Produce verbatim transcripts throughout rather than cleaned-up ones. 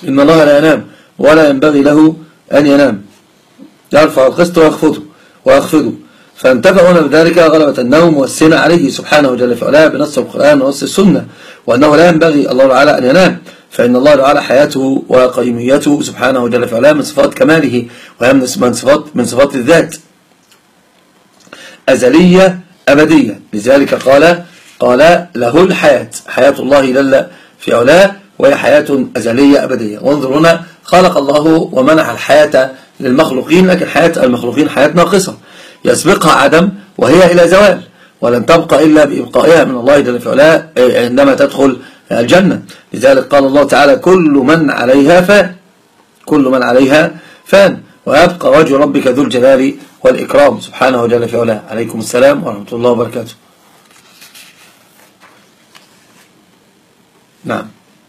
إن الله لا ينام ولا ينبغي له أن ينام، يرفع القسط ويخفضه ويخفضه فانتفع هنا بذلك غلبة النوم والسنة عليه سبحانه جل في علاه بنص القرآن ونص السنة، وأنه لا ينبغي الله تعالى أن ينام، فإن الله تعالى حياته وقيوميته سبحانه جل في علاه من صفات كماله، وهي من صفات من صفات الذات أزلية أبدية. لذلك قال قال له الحياة، حياة الله جل في علاه وهي حياة أزلية أبدية. وانظر هنا خلق الله ومنح الحياة للمخلوقين، لكن حياة المخلوقين حياة ناقصة يسبقها عدم وهي إلى زوال، ولن تبقى إلا بإبقائها من الله جل في علاه عندما تدخل الجنة. لذلك قال الله تعالى كل من عليها فان، كل من عليها فان، ويبقى وجه ربك ذو الجلال والإكرام سبحانه جل في علاه. عليكم السلام ورحمة الله وبركاته. نعم.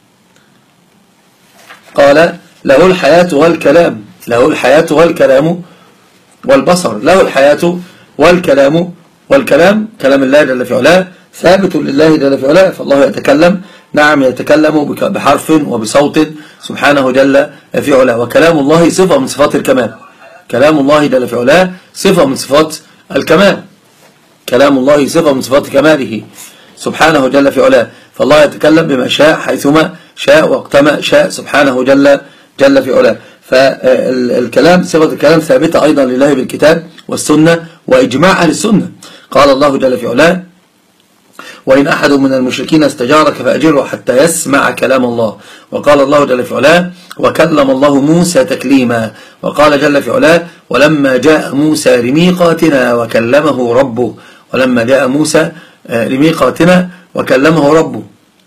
قال له الحياة والكلام، له الحياة والكلام والبصر، له الحياة والكلام والكلام كلام الله جل في علاه ثابت لله جل في علاه، فالله يتكلم، نعم يتكلم بحرف وبصوت سبحانه جل في علاه، وكلام الله صفة من صفات الكمال، كلام الله جل في علاه صفة من صفات الكمال، كلام الله صفة من صفات كماله سبحانه جل في علاه، فالله يتكلم بما شاء حيثما شاء وقتما شاء سبحانه جل جل في علاه. فالكلام صفة الكلام ثابتة أيضا لله بالكتاب والسنة وإجماع أهل السنة. قال الله جل في علاه وإن أحد من المشركين استجارك فأجره حتى يسمع كلام الله. وقال الله جل في علاه وكلم الله موسى تكليما. وقال جل في علاه ولما جاء موسى لميقاتنا وكلمه ربه، ولما جاء موسى لميقاتنا وكلمه ربه.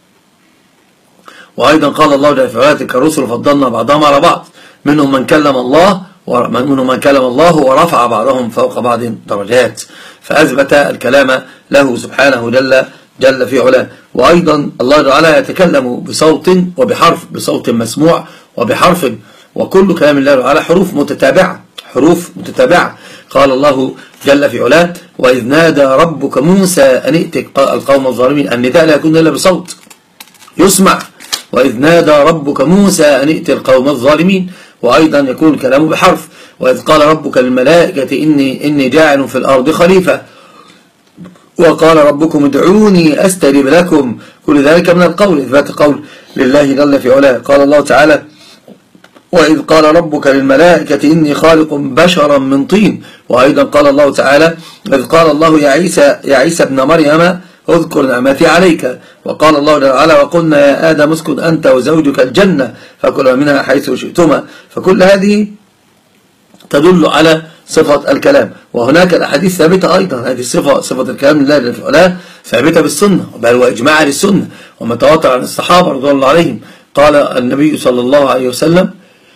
وأيضا قال الله جل في علاه تلك الرسل فضلنا بعضهم على بعض، منهم من كلم الله ومنهم من كلم الله ورفع بعضهم فوق بعض درجات، فأثبت الكلام له سبحانه جل جل في علاه. وأيضا الله تعالى يتكلم بصوت وبحرف، بصوت مسموع وبحرف، وكل كلام الله تعالى حروف متتابعة، حروف متتابعة. قال الله جل في علاه وإذ نادى ربك موسى أن ائت القوم الظالمين، النداء لا يكون إلا بصوت يسمع، وإذ نادى ربك موسى أن ائت القوم الظالمين. وأيضا يكون الكلام بحرف، وإذ قال ربك للملائكة إني, إني جاعل في الأرض خليفة، وقال ربكم ادعوني أستجب لكم، كل ذلك من القول، إثبات قول لله جل في علاه. قال الله تعالى وإذ قال ربك للملائكة إني خالق بشرا من طين. وأيضا قال الله تعالى إذ قال الله يا عيسى يا عيسى ابن مريم اذكر نعمتي عليك. وقال الله تعالى وقلنا يا آدم اسكن أنت وزوجك الجنة فكلا منها حيث شئتما. فكل هذه تدل على صفة الكلام. وهناك الأحاديث ثابتة أيضا، هذه الصفة صفة الكلام لله جل في علاه ثابتة بالسنة، بل وإجماع للسنة ومتواتر عن الصحابة رضي الله عليهم. قال النبي صلى الله عليه وسلم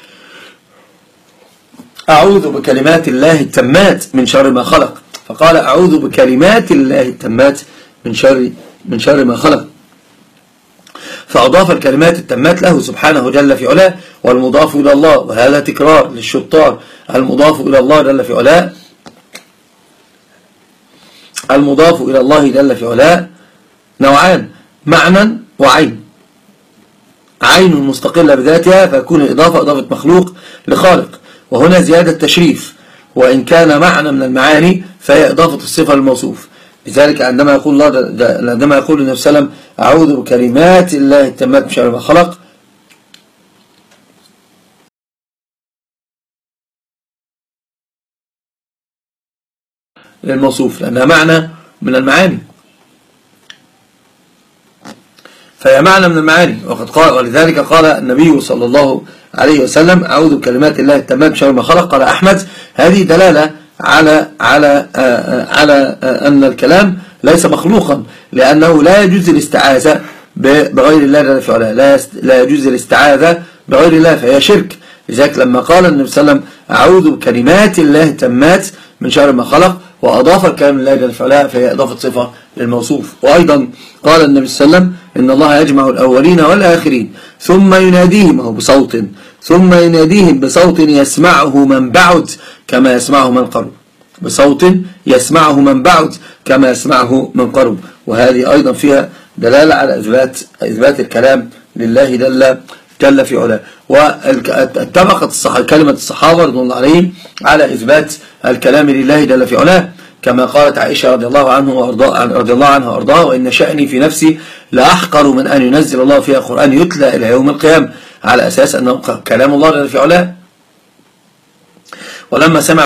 أعوذ بكلمات الله التامات من شر ما خلق، فقال أعوذ بكلمات الله التامات من شر من شر ما خلق، فأضاف الكلمات التامات له سبحانه جل في علاه، والمضاف إلى الله، وهذا تكرار للشطار، المضاف إلى الله جل في علاه، المضاف إلى الله جل في علاه نوعان، معنى وعين. عين مستقلة بذاتها فيكون الإضافة إضافة مخلوق لخالق، وهنا زيادة تشريف، وإن كان معنى من المعاني فهي إضافة الصفة للموصوف. لذلك عندما يقول الله عندما يقول النبي صلى الله عليه وسلم أعوذ بكلمات الله التامات من شر ما خلق، للموصوف لأنها معنى من المعاني، فهي معنى من المعاني. وقد قال ولذلك قال النبي صلى الله عليه وسلم أعوذ بكلمات الله التامات من شر ما خلق. قال أحمد هذه دلالة على على على أن الكلام ليس مخلوقا، لأنه لا يجوز الاستعاذة بغير الله جل في علاه، لا لا يجوز الاستعاذة بغير الله فهي شرك. لذلك لما قال النبي صلى الله عليه وسلم أعوذ بكلمات الله التامات من شر ما خلق وأضاف الكلام لله جل في علاه فهي إضافة صفة للموصوف. وأيضا قال النبي صلى الله عليه وسلم إن الله يجمع الأولين والآخرين ثم يناديهم بصوت ثم يناديهم بصوت يسمعه من بعد كما يسمعه من قرب، بصوت يسمعه من بعد كما يسمعه من قرب. وهذه أيضا فيها دلالة على إثبات إثبات الكلام لله جل جل في علاه. واتفقت الصحابة كلمة الصحابة رضي الله عليهم على إثبات الكلام لله جل في علاه، كما قالت عائشة رضي الله عنه وأرضاه رضي الله عنها وأرضاها: وإن شأني في نفسي لأحقر من أن ينزل الله فيها قرآن يتلى إلى يوم القيامة، على أساس أنه كلام الله جل في علاه. ولما سمع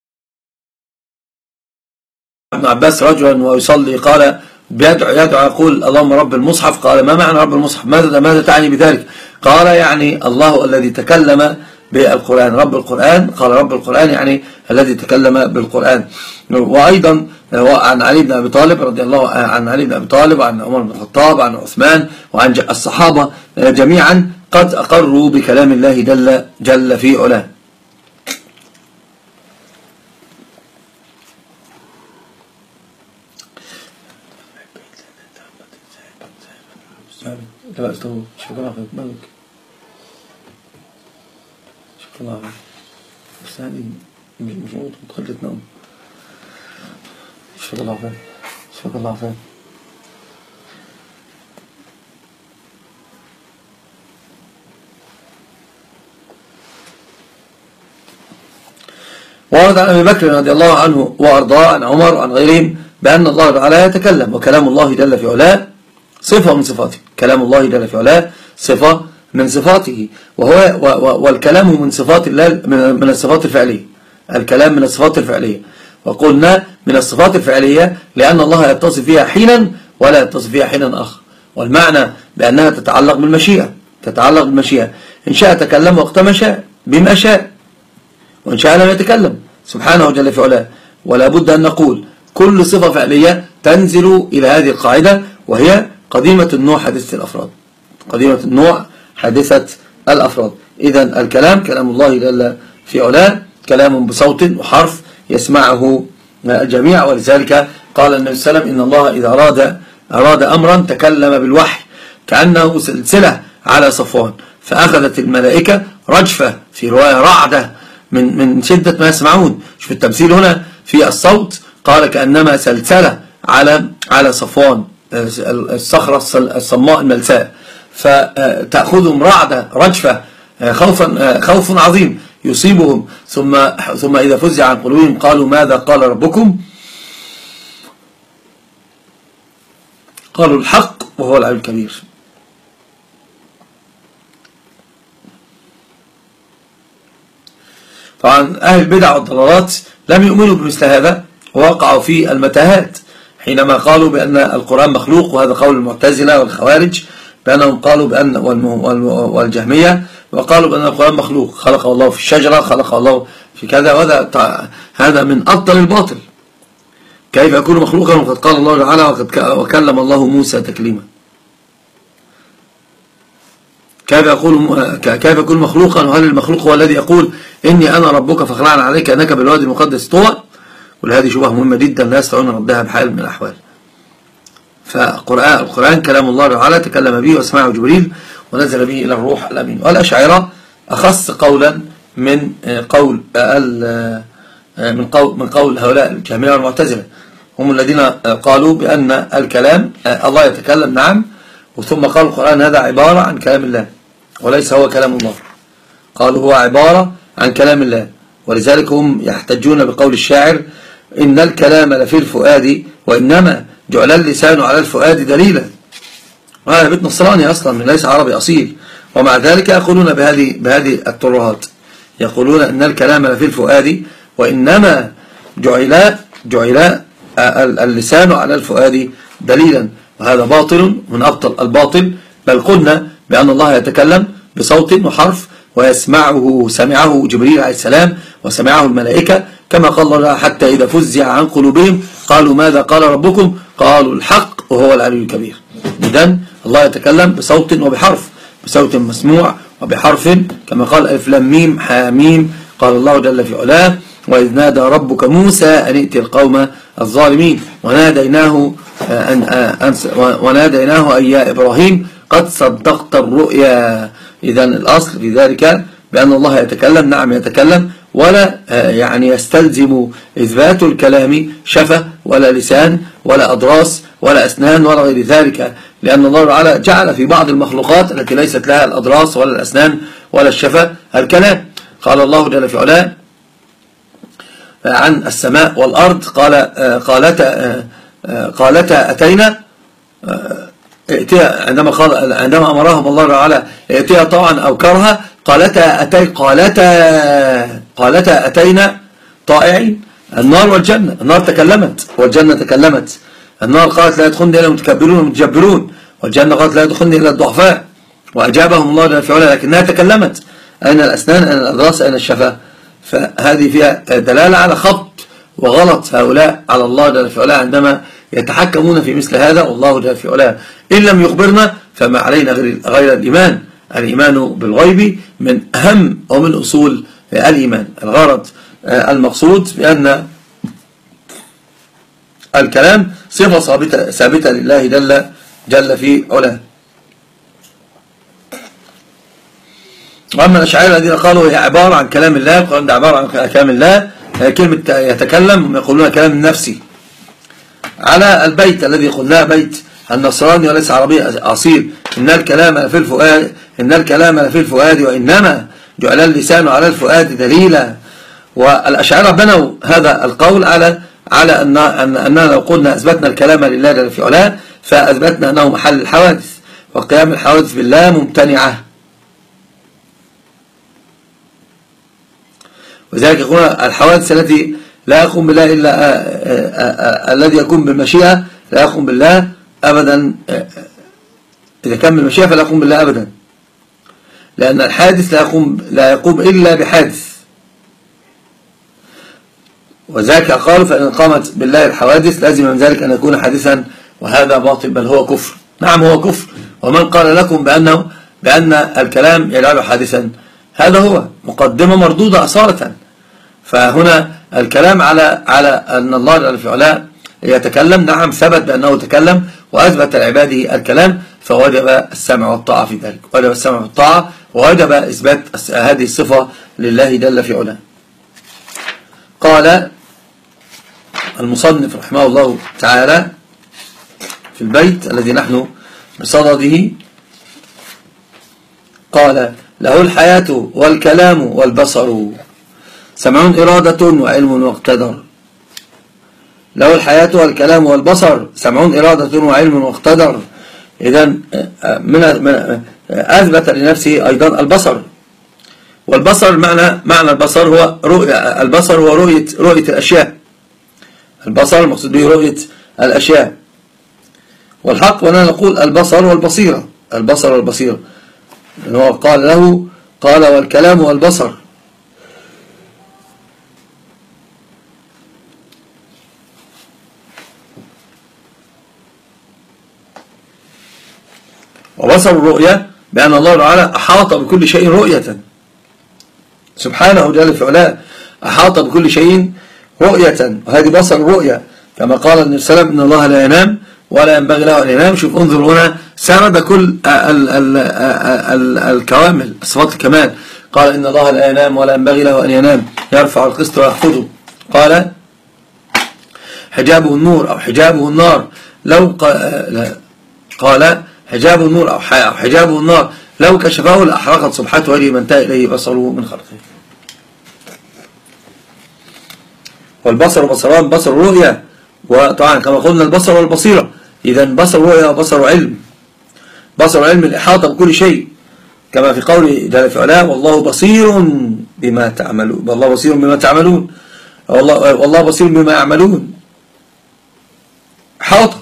ابن عباس رجلا ويصلي قال بيدعو يدعو يقول: اللهم رب المصحف. قال: ما معنى رب المصحف؟ ماذا ماذا تعني بذلك؟ قال: يعني الله الذي تكلم بالقرآن، رب القرآن. قال: رب القرآن يعني الذي تكلم بالقرآن. وأيضا عن علي بن أبي طالب رضي الله عن علي بن أبي طالب وعن عمر بن الخطاب وعن عثمان وعن الصحابة جميعا قد أقروا بكلام الله جل جل في علاه. لا استوى. شكرا خير بالك. شكرا خير. بس هذه مش مش متخلت نوم. شكرا خير. شكرا خير. ورد عن أبي بكر رضي الله عنه وأرضاه عن عمر وعن غيرهم بأن الله تعالى يتكلم، وكلام الله جل في علاه صفة من صفاته. كلام الله جل في علاه صفة من صفاته، وهو والكلام من صفات الله من الصفات الفعلية. الكلام من الصفات الفعلية، وقلنا من الصفات الفعلية لأن الله يتصف فيها حينا ولا يتصف فيها حينا آخر، والمعنى بأنها تتعلق بالمشيئة. تتعلق بالمشيئة، إن شاء تكلم وقت ما شاء بما شاء، وإن شاء لم يتكلم سبحانه جل في علاه. ولا بد أن نقول كل صفة فعلية تنزل إلى هذه القاعدة، وهي قديمة النوع حادثة الأفراد. قديمة النوع حادثة الأفراد. إذن الكلام كلام الله جل في علاه كلام بصوت وحرف يسمعه الجميع. ولذلك قال النبي صلى الله عليه وسلم: إن الله إذا أراد أراد أمرا تكلم بالوحي كأنه سلسلة على صفوان، فأخذت الملائكة رجفة، في رواية رعدة، من من شدة ما يسمعون. شوف التمثيل هنا في الصوت، قال كأنما سلسلة على على صفوان، الصخرة الصماء الملساء، فتأخذهم رعدة رجفة، خوفا خوف عظيم يصيبهم. ثم ثم إذا فزع عن قلوبهم قالوا: ماذا قال ربكم؟ قالوا: الحق وهو العلي الكبير. طبعا أهل البدع والضلالات لم يؤمنوا بمثل هذا، ووقعوا في المتاهات حينما قالوا بأن القرآن مخلوق، وهذا قول المعتزلة والخوارج، بأنهم قالوا بأن والجهمية، وقالوا بأن القرآن مخلوق، خلقه الله في الشجرة، خلقه الله في كذا، وهذا هذا من أبطل الباطل. كيف يكون مخلوقا وقد قال الله تعالى: وقد وكلم الله موسى تكليما؟ كيف يقول كيف يكون مخلوقا؟ وهل المخلوق هو الذي يقول: إني أنا ربك فاخلعنا عليك أنك بالوادي المقدس طوى؟ وهذه شبهة مهمة جدا لا يستطيعون ردها بحال من الأحوال. فالقرآن القرآن كلام الله تعالى تكلم به وسمعه جبريل ونزل به إلى الروح الأمين. والأشاعرة أخص قولا من قول من قول من قول هؤلاء الجهمية والمعتزلة، هم الذين قالوا بأن الكلام الله يتكلم، نعم، وثم قال القرآن هذا عبارة عن كلام الله وليس هو كلام الله. قالوا هو عبارة عن كلام الله، ولذلك هم يحتجون بقول الشاعر: إن الكلام لفي الفؤاد وإنما جعل اللسان على الفؤاد دليلا. وهذا بيت نصراني أصلا، من ليس عربي أصيل، ومع ذلك يقولون بهذه بهذه الترهات، يقولون إن الكلام لفي الفؤاد وإنما جعل جعل اللسان على الفؤاد دليلا. وهذا باطل من أبطل الباطل. بل قلنا بأن الله يتكلم بصوت وحرف، ويسمعه سمعه جبريل عليه السلام وسمعه الملائكة، كما قال الله: حتى إذا فزع عن قلوبهم قالوا ماذا قال ربكم؟ قالوا الحق وهو العلي الكبير. إذن الله يتكلم بصوت وبحرف، بصوت مسموع وبحرف، كما قال: ألف لام ميم حاميم. قال الله جل في علاه: وإذ نادى ربك موسى أن ائت القوم الظالمين وناديناه أن أن وناديناه أي يا إبراهيم قد صدقت الرؤيا. إذن الأصل في ذلك بأن الله يتكلم، نعم يتكلم، ولا يعني يستلزم إثبات الكلام شفة ولا لسان ولا أضراس ولا أسنان ولا غير ذلك، لأن الله تعالى جعل في بعض المخلوقات التي ليست لها الأضراس ولا الأسنان ولا الشفة الكلام. قال الله جل في علاه عن السماء والأرض، قال قالتا قالتا أتينا، عندما قال عندما أمرهم الله تعالى ائتيا طوعا أو كرها، قالتا أتي قالتا قالتا أتينا طائعين. النار والجنة، النار تكلمت والجنة تكلمت. النار قالت لا يدخلني إلا المتكبرون والمتجبرون، والجنة قالت لا يدخلني إلا الضعفاء، وأجابهم الله جل في علاه لكنها تكلمت. أين الأسنان؟ أين الأضراس؟ أين الشفاه؟ فهذه فيها دلالة على خبط وغلط هؤلاء على الله جل في علاه عندما يتحكمون في مثل هذا، والله جل في علاه إن لم يخبرنا فما علينا غير الإيمان. الإيمان بالغيب من أهم ومن أصول الإيمان. الغرض المقصود بأن الكلام صفة ثابتة ثابتة لله جل جل في علاه. وأما الأشاعرة الذين قالوا هي عبارة عن كلام الله، قالوا ده عبارة عن كلام الله، كلمة يتكلم هم يقولون كلام نفسي، على البيت الذي قلناه بيت النصراني وليس عربي أصيل، إن الكلام لفي الفؤاد، إن الكلام لفي الفؤاد وإنما جعل اللسان على الفؤاد دليلا. والأشاعرة بنوا هذا القول على على أن أننا لو قلنا أثبتنا الكلام لله جل في علاه فأثبتنا أنه محل الحوادث، وقيام الحوادث بالله ممتنعة. وذلك يقول الحوادث التي لا يقوم بالله إلا الذي يقوم بالمشيئة لا يقوم بالله أبدا، إذا كان بالمشيئة فلا يقوم بالله أبدا، لأن الحادث لا يقوم لا يقوم إلا بحادث. وذلك قالوا فإن قامت بالله الحوادث لازم من ذلك أن يكون حادثا، وهذا باطل بل هو كفر. نعم هو كفر. ومن قال لكم بأنه بأن الكلام يجعله حادثا؟ هذا هو مقدمة مردودة أصالة. فهنا الكلام على على أن الله جل في علاه يتكلم، نعم ثبت بأنه تكلم وأثبت لعباده الكلام، فوجب السمع والطاعة في ذلك، وجب السمع والطاعة، ووجب إثبات هذه الصفة لله جل في علاه. قال المصنف رحمه الله تعالى في البيت الذي نحن بصدده، قال له الحياة والكلام والبصر سمع إرادة وعلم واقتدر. له الحياة والكلام والبصر سمع إرادة وعلم واقتدر. إذن من أثبت لنفسه أيضا البصر. والبصر معنى معنى البصر هو رؤية، البصر هو رؤية رؤية الأشياء. البصر المقصود به رؤية الأشياء. والحق وأنا نقول البصر والبصيرة، البصر والبصيرة. هو قال له قال والكلام والبصر. وبصر الرؤية بأن الله تعالى أحاط بكل شيء رؤية سبحانه جل في علاه، أحاط بكل شيء رؤية، وهذه بصر الرؤية. كما قال النبي صلى الله عليه وسلم إن الله لا ينام ولا ينبغي له أن ينام. شوف انظر هنا سرد كل ال ال ال الكوامل صفات الكمال. قال إن الله لا ينام ولا ينبغي له أن ينام، يرفع القسط ويخفضه. قال حجابه النور أو حجابه النار، لو قال حجاب النور أو حجابه النار لو كشفه لأحرقت صبحة وجهه ما انتهى إليه بصره من خلقه. والبصر بصران، بصر رؤية، وطبعا كما قلنا البصر والبصيرة. إذا بصر رؤية وبصر علم. بصر علم الإحاطة بكل شيء، كما في قوله جل في علاه والله بصير بما تعملون، والله بصير بما تعملون، والله والله بصير بما يعملون. إحاطة.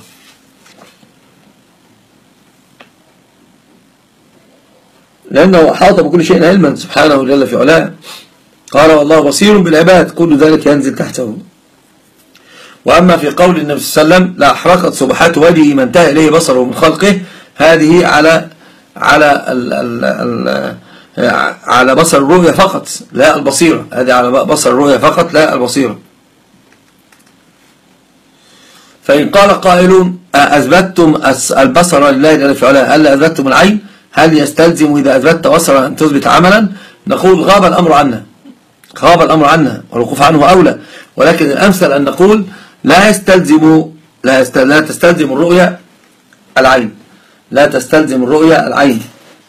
لأنه أحاط بكل شيء علما سبحانه جل في علاه. قال والله بصير بالعباد، كل ذلك ينزل تحته. وأما في قول النبي صلى الله عليه وسلم لا أحرقت صبحات وجهه ما انتهى إليه بصره من خلقه، هذه على على ال ال ال على بصر الرؤية فقط لا البصيرة. هذه على بصر الرؤية فقط لا البصيرة. فإن قال قائل أثبتتم البصر لله جل في علاه، هل أثبتتم العين؟ هل يستلزم إذا أثبتت بصرا أن تثبت عملا؟ نقول غاب الأمر عنا، غاب الأمر عنها والوقوف عنه أولى، ولكن الأمثل أن نقول لا يستلزم لا, يست... لا تستلزم الرؤية العين، لا تستلزم الرؤية العين.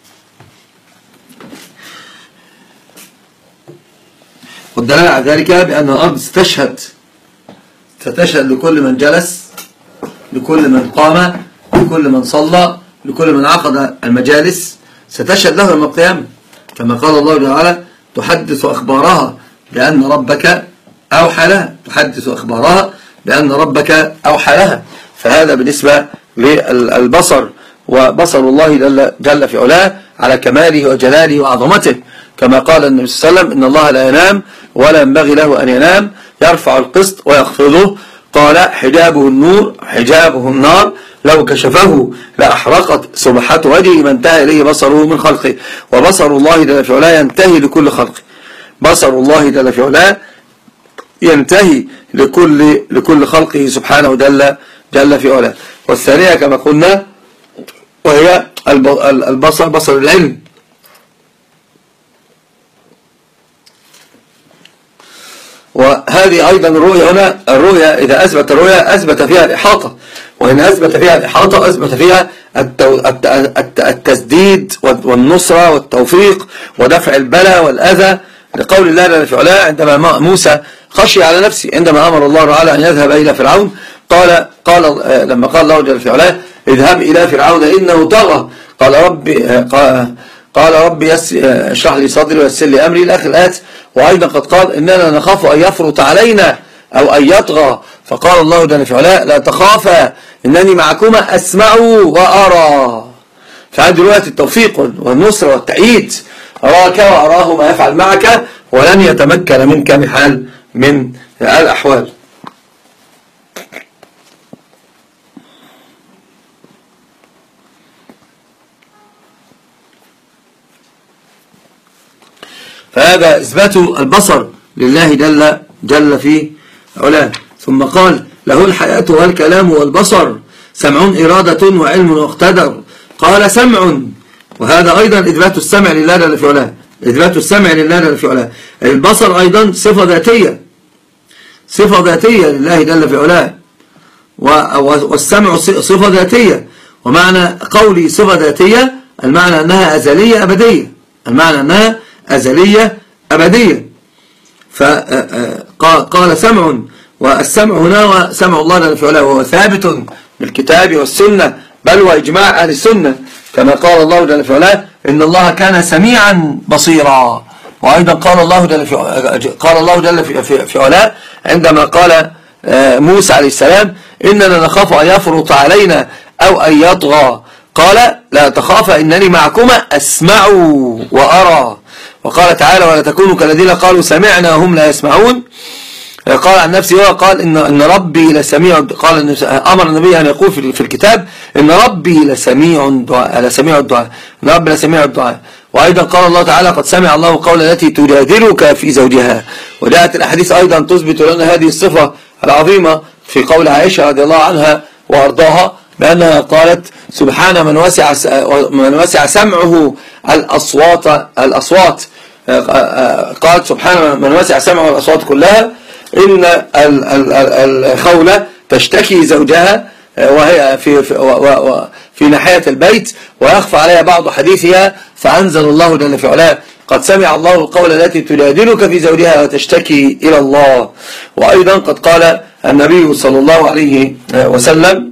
والدلالة على ذلك بأن الأرض ستشهد ستشهد لكل من جلس، لكل من قام، لكل من صلى، لكل من عقد المجالس، ستشهد له يوم القيامة، كما قال الله تعالى تحدث أخبارها بأن ربك أوحى لها، تحدث أخبارها بأن ربك أوحى لها. فهذا بالنسبة للبصر، وبصر الله جل, جل في علاه على كماله وجلاله وعظمته، كما قال النبي صلى الله عليه وسلم إن الله لا ينام ولا ينبغي له أن ينام، يرفع القسط ويخفضه، قال حجابه النور حجابه النار لو كشفه لأحرقت سبحة وجهه ما انتهى إليه بصره من خلقه. وبصر الله جل في علاه ينتهي لكل خلقه، بصر الله جل في علاه ينتهي لكل لكل خلقه سبحانه جل جل في علاه. والثانية كما قلنا وهي البصر، بصر العلم، وهذه أيضا الرؤية هنا، الرؤية إذا أثبت الرؤية أثبت فيها الإحاطة، وإن أثبت فيها الإحاطة أثبت فيها التسديد والنصرة والتوفيق ودفع البلاء والأذى، لقول الله جل في علاه عندما موسى خشي على نفسه عندما أمر الله تعالى أن يذهب إلى فرعون، قال قال لما قال الله جل في علاه اذهب إلى فرعون إنه طغى، قال ربي قال, قال ربي اشرح لي صدري ويسر لي أمري إلى آخر الآيات. وأيضا قد قال إننا نخاف أن يفرط علينا أو أن يطغى، فقال الله جل في علاه لا تخافا إنني معكما أسمع وأرى. فهذه رؤية التوفيق والنصر والتأييد، أراك وأراه ما يفعل معك ولن يتمكن منك بحال من الأحوال. فهذا إثبات البصر لله جل جل في علاه. ثم قال له الحياة والكلام والبصر، سمع إرادة وعلم واقتدر، قال سمع، وهذا أيضا إثبات السمع لله جل في علاه، إثبات السمع لله جل في علاه. البصر أيضا صفة ذاتية، صفة ذاتية لله جل في علاه، والسمع صفة ذاتية. ومعنى قولي صفة ذاتية المعنى أنها أزلية أبدية، المعنى أنها أزلية أبدية. فقال سمع، والسمع هنا وسمع الله جل في علاه وهو ثابت بالكتاب والسنة، بل وإجماع أهل السنة، كما قال الله جل في علاه إن الله كان سميعا بصيرا. وأيضا قال الله جل في قال الله جل في, في علاه عندما قال موسى عليه السلام إننا نخاف أن يفرط علينا أو أن يطغى، قال لا تخاف إنني معكما أسمع وأرى. وقال تعالى ولا تكونوا كالذين قالوا سمعنا وهم لا يسمعون، قال عن نفسه وقال إن, إن ربي لسميع، قال أمر النبي أن يقول في الكتاب إن ربي لسميع دعاء، لسميع الدعاء، إن ربي لسميع الدعاء. وأيضا قال الله تعالى قد سمع الله قول التي تجادلك في زوجها. وجاءت الأحاديث أيضا تثبت لنا هذه الصفة العظيمة في قول عائشة رضي الله عنها وأرضاها بأنها قالت سبحان من وسع من وسع سمعه الأصوات الأصوات قالت سبحان من وسع سمعه الأصوات كلها، إن الخولة تشتكي زوجها وهي في في, في ناحية البيت ويخفى عليها بعض حديثها، فأنزل الله جل في علاه قد سمع الله القول التي تجادلك في زوجها وتشتكي إلى الله. وأيضا قد قال النبي صلى الله عليه وسلم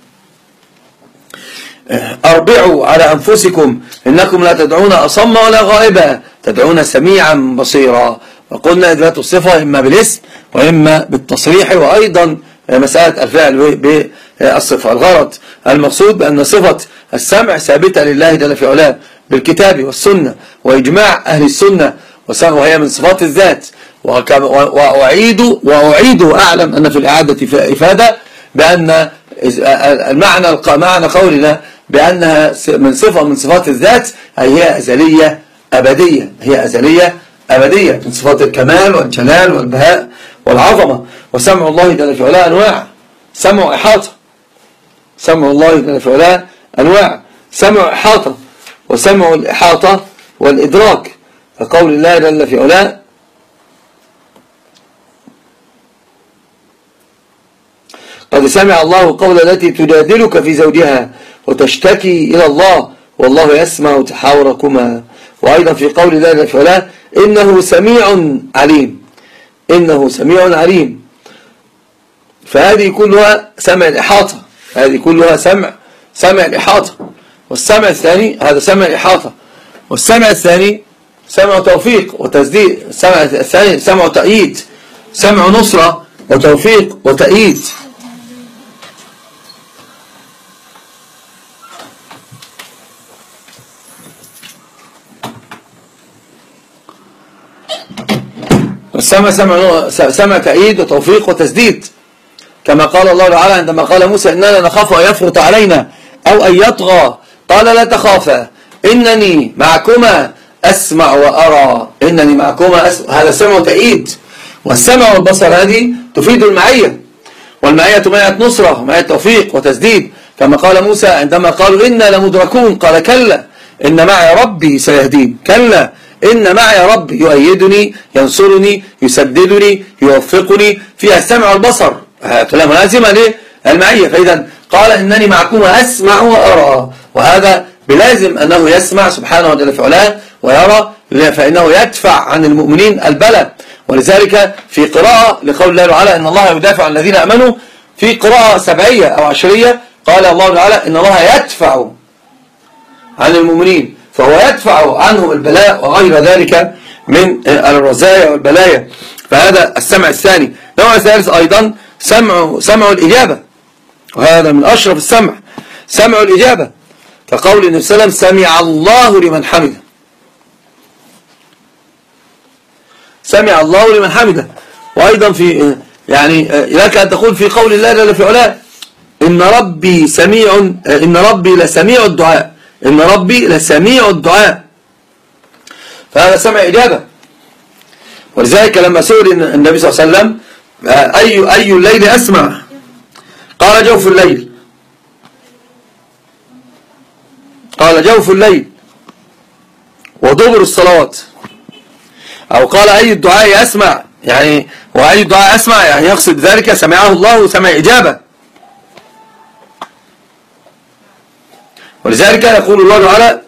أربعوا على أنفسكم إنكم لا تدعون أصم ولا غائبا، تدعون سميعا بصيرا. وقلنا إثبات الصفة إما بالاسم وإما بالتصريح، وأيضا مسألة الفعل بالصفة. الغرض المقصود بأن صفة السمع ثابتة لله جل في علاه بالكتاب والسنة وإجماع أهل السنة، وهي من صفات الذات. وأعيد وأعيد وأعلم أن في الإعادة إفادة بأن المعنى معنى قولنا بأنها من صفة من صفات الذات أي هي أزلية أبدية، هي أزلية أبدية من صفات الكمال والجلال والبهاء والعظمة. وسمع الله جل في علاه أنواع، سمع إحاطة، سمع الله جل في علاه أنواع، سمع إحاطة وسمع الإحاطة والإدراك. فقول الله جل في علاه قد سمع الله قول التي تجادلك في زوجها وتشتكي إلى الله والله يسمع تحاوركما. وأيضا في قول الله جل وعلا إنه سميع عليم، إنه سميع عليم. فهذه كلها سمع الإحاطة، هذه كلها سمع سمع الإحاطة. والسمع الثاني هذا سمع الإحاطة، والسمع الثاني سمع توفيق وتسديد، السمع الثاني سمع تأييد، سمع نصرة وتوفيق وتأييد. والسمع سمع سمع تأييد وتوفيق وتسديد، كما قال الله تعالى عندما قال موسى إننا نخاف أن يفرط علينا أو أن يطغى قال لا تخافا إنني معكما أسمع وأرى، إنني معكما أسمع. هذا سمع تأييد. والسمع والبصر هذه تفيد المعية، والمعية معية نصرة ومعية توفيق وتسديد، كما قال موسى عندما قالوا إنا لمدركون قال كلا إن معي ربي سيهدين، كلا إن معي ربي يؤيدني ينصرني يسددني يوفقني. فيها السمع والبصر كلام لازمة للمعية. فإذا قال إنني معكما أسمع وأرى، وهذا بلازم أنه يسمع سبحانه وتعالى فعلا ويرى، فإنه يدفع عن المؤمنين البلاء. ولذلك في قراءة لقول الله تعالى إن الله يدافع عن الذين أمنوا، في قراءة سبعية أو عشرية قال الله تعالى إن الله يدفع عن المؤمنين، فهو يدفع عنهم البلاء وغير ذلك من الرزايا والبلايا. فهذا السمع الثاني. نوع الثالث أيضا سمع سمع الإجابة، وهذا من أشرف السمع، سمع الإجابة، كقول النبي صلى الله عليه وسلم سمع الله لمن حمده، سمع الله لمن حمده. وأيضا في يعني لك أن تقول في قول الله جل في علاه إن ربي سميع، إن ربي لسميع الدعاء، إن ربي لسميع الدعاء، فهذا سمع إجابة. ولذلك لما سئل النبي صلى الله عليه وسلم أي أي الليل أسمع قال جوف الليل، قال جوف الليل ودبر الصلوات، أو قال أي الدعاء أسمع، يعني وأي الدعاء أسمع يعني يقصد ذلك سمعه الله سمع إجابة. ولذلك يقول الله تعالى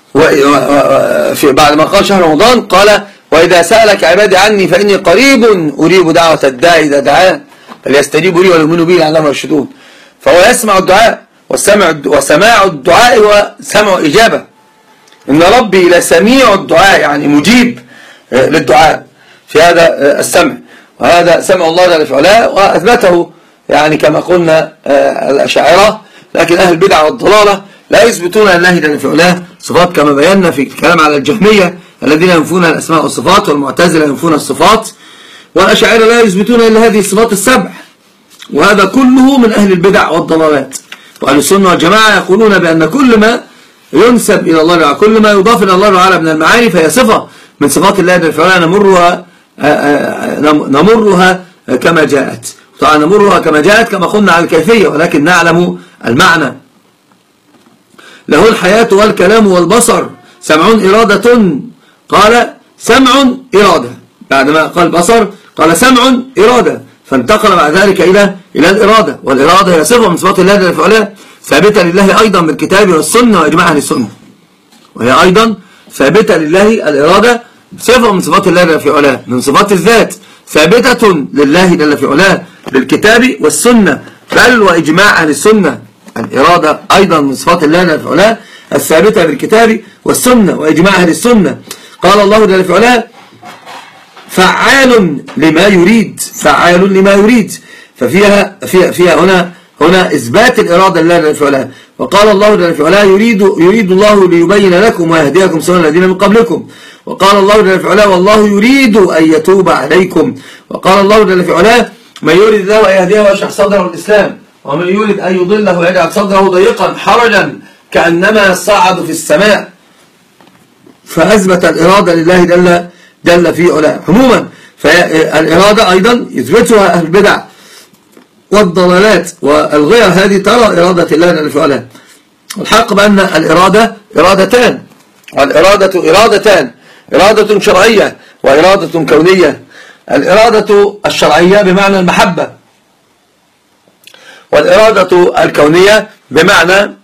بعد ما قال شهر رمضان قال وإذا سألك عبادي عني فإني قريب أجيب دعوة الداعي إذا دعان فليستجيبوا لي وليؤمنوا بي لعلهم يرشدون. فهو يسمع الدعاء، والسمع وسماع الدعاء هو سمع إجابة. إن ربي لسميع الدعاء يعني مجيب للدعاء في هذا السمع، وهذا سمع الله جل في علاه، وأثبته يعني كما قلنا الأشاعرة. لكن أهل البدع والضلالة لا يثبتون لله جل في علاه صفات، كما بينا في الكلام على الجهمية الذين ينفون الأسماء والصفات، والمعتزلة ينفون الصفات، والأشاعرة لا يثبتون إلا هذه الصفات السبع. وهذا كله من أهل البدع والضلالات. وأهل السنة والجماعة يقولون بأن كل ما ينسب إلى الله تعالى، كل ما يضاف إلى الله تعالى من المعاني فهي صفة من صفات الله جل في علاه نمرها نمرها كما جاءت، طبعا نمرها كما جاءت كما قلنا على الكيفية، ولكن نعلم المعنى. له الحياة والكلام والبصر، سمع إرادة، قال سمع إرادة، بعدما قال بصر قال سمع إرادة، فانتقل بعد ذلك إلى إلى الإرادة. والإرادة هي صفة من صفات الله جل في علاه ثابتة لله أيضا بالكتاب والسنة وإجماع أهل السنة، وهي أيضا ثابتة لله الإرادة صفة من صفات الله جل في علاه من صفات الذات ثابتة لله جل في علاه بالكتاب والسنة بل وإجماع أهل السنة. الإرادة أيضا من صفات الله جل في علاه الثابتة بالكتاب والسنة وإجماع أهل السنة. قال الله جل في علاه فعال لما يريد، فعال لما يريد، ففيها فيها, فيها هنا هنا إثبات الإرادة لله جل في علاه. وقال الله جل في علاه يريد يريد الله ليبين لكم ويهديكم سنن الذين من قبلكم. وقال الله جل في علاه والله يريد أن يتوب عليكم. وقال الله جل في علاه من يريد الله أن يهديه ويشرح صدره الإسلام ومن يريد أن يضله ويجعل صدره ضيقا حرجا كأنما يصعد في السماء. فأثبت الإرادة لله جل جل في علاه. عموما فالإرادة أيضا يثبتها أهل البدع والضلالات والغير، هذه ترى إرادة الله جل في علاه. الحق بأن الإرادة إرادتان، الإرادة إرادتان، إرادة شرعية وإرادة كونية. الإرادة الشرعية بمعنى المحبة، والإرادة الكونية بمعنى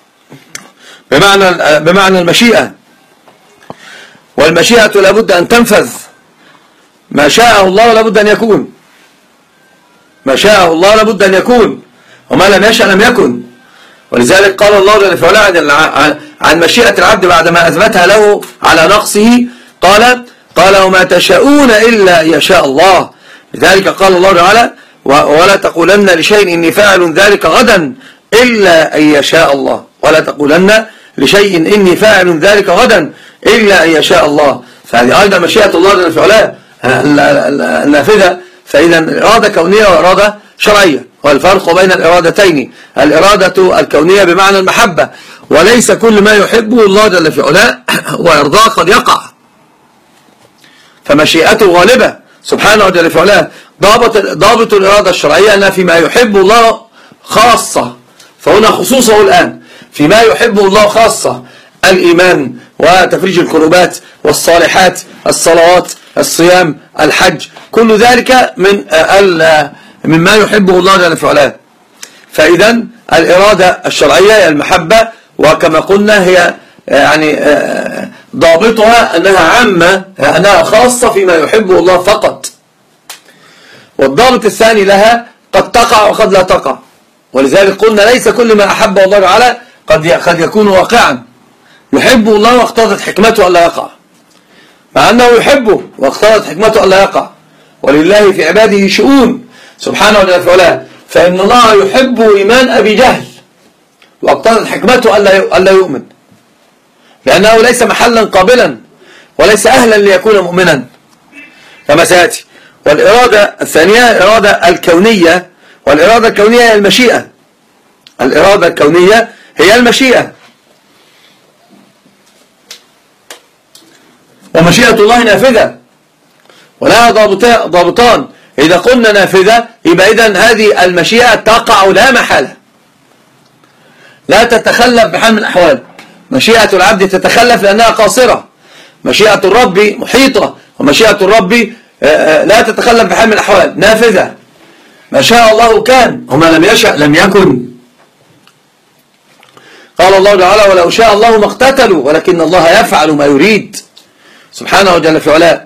بمعنى بمعنى المشيئة، والمشيئة لابد أن تنفذ. ما شاءه الله لابد أن يكون، ما شاءه الله لابد أن يكون، وما لم يشأ لم يكن. ولذلك قال الله جل وعلا عن مشيئة العبد بعدما أثبتها له على نقصه، قال قال وما تشاءون إلا أن يشاء الله. لذلك قال الله تعالى ولا تقولن لشيء إني فاعل ذلك غدا إلا أن يشاء الله، ولا تقولن لشيء إني فاعل ذلك غدا إلا أن يشاء الله. فهذه أيضا مشيئة الله جل وعلا النافذة. فإذا الإرادة كونية وإرادة شرعية، والفرق بين الإرادتين الإرادة الكونية بمعنى المحبة، وليس كل ما يحبه الله جل وعلا ويرضاه قد يقع، فمشيئته غالبة سبحانه جل وعلا. ضابط ضابط الإرادة الشرعية أنها فيما يحبه الله خاصة، فهنا خصوصه الآن فيما يحبه الله خاصة: الإيمان وتفريج الكروبات والصالحات، الصلوات، الصيام، الحج، كل ذلك من مما يحبه الله جل وعلا. فإذا الإرادة الشرعية هي المحبة، وكما قلنا هي يعني ضابطها أنها عامة، أنها خاصة فيما يحبه الله فقط. والضابط الثاني لها قد تقع وقد لا تقع، ولذلك قلنا ليس كل ما أحبه الله تعالى قد قد يكون واقعا. يحبه الله واقتضت حكمته ألا يقع، مع أنه يحبه واقتضت حكمته ألا يقع. ولله في عباده شؤون سبحانه وتعالى، فإن الله يحب إيمان أبي جهل واقتضت حكمته ألا يؤمن، لأنه ليس محلا قابلا وليس أهلا ليكون مؤمنا كما سيأتي. والإرادة الثانية الإرادة الكونية، والإرادة الكونية هي المشيئة. الإرادة الكونية هي المشيئة، ومشيئة الله نافذة ولها ضابطان. إذا قلنا نافذة يبقى إذن هذه المشيئة تقع لا محالة، لا تتخلف بحال من الأحوال. مشيئة العبد تتخلف لأنها قاصرة، مشيئة الرب محيطة، ومشيئة الرب لا تتخلف بحال من الأحوال، نافذة. ما شاء الله كان وما لم يشأ لم يكن. قال الله تعالى ولو شاء الله ما اقتتلوا ولكن الله يفعل ما يريد سبحانه وجل في علاه.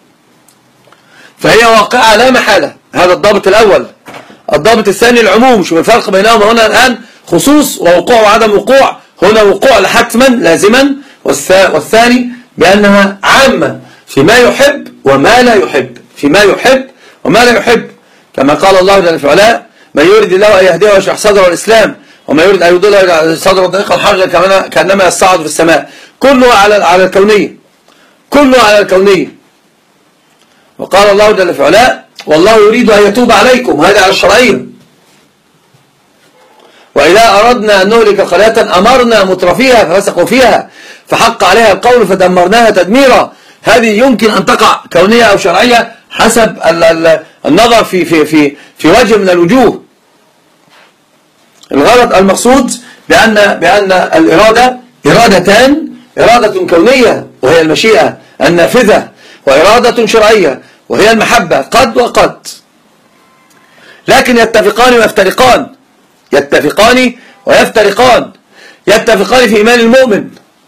فهي واقعة لا محالة، هذا الضابط الأول. الضابط الثاني العموم. شو الفرق بينهما هنا الآن؟ خصوص ووقوع وعدم وقوع. هنا وقوع لحتما لازما، والثاني بأنها عامة فيما يحب وما لا يحب، فيما يحب وما لا يحب، كما قال الله جل في علاه من يريد الله أن يهديه ويشرح صدره الإسلام وما يريد أن يضله صدره ضيقا حرجا كأنما يصعد في السماء. كله على على الكونية، كله على الكونية. وقال الله جل في علاه والله يريد أن يتوب عليكم، هذا على الشرعية. وإذا أردنا أن نهلك قرية أمرنا مترفيها ففسقوا فيها فحق عليها القول فدمرناها تدميرا. هذه يمكن أن تقع كونية أو شرعية حسب النظر في في في في وجه من الوجوه. الغرض المقصود بأن بأن الإرادة إرادتان: إرادة كونية وهي المشيئة النافذة، وإرادة شرعية وهي المحبة قد وقد، لكن يتفقان ويفترقان، يتفقان ويفترقان. يتفقان في إيمان المؤمن،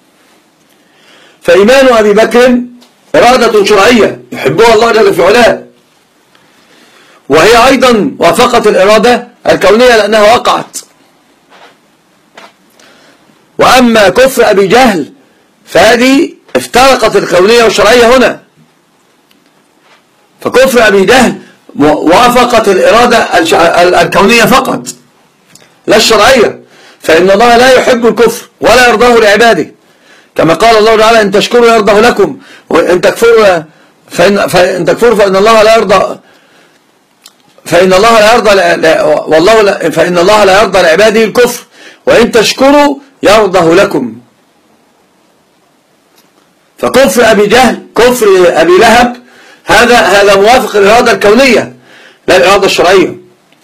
فإيمان أبي بكر إرادة شرعية يحبها الله جل في علاه، وهي أيضا وافقت الإرادة الكونية لأنها وقعت. وأما كفر أبي جهل فهذه افترقت الكونية والشرعية هنا. فكفر أبي جهل وافقت الإرادة الكونية فقط لا الشرعية، فإن الله لا يحب الكفر ولا يرضاه لعباده، كما قال الله تعالى إن تشكروا يرضه لكم وإن تكفروا فإن, فإن تكفروا فإن الله لا يرضى فإن الله لا يرضى والله لا فإن الله لا يرضى لعباده الكفر وإن تشكروا يرضه لكم. فكفر أبي جهل كفر أبي لهب هذا هذا موافق الإرادة الكونية لا الإرادة الشرعية،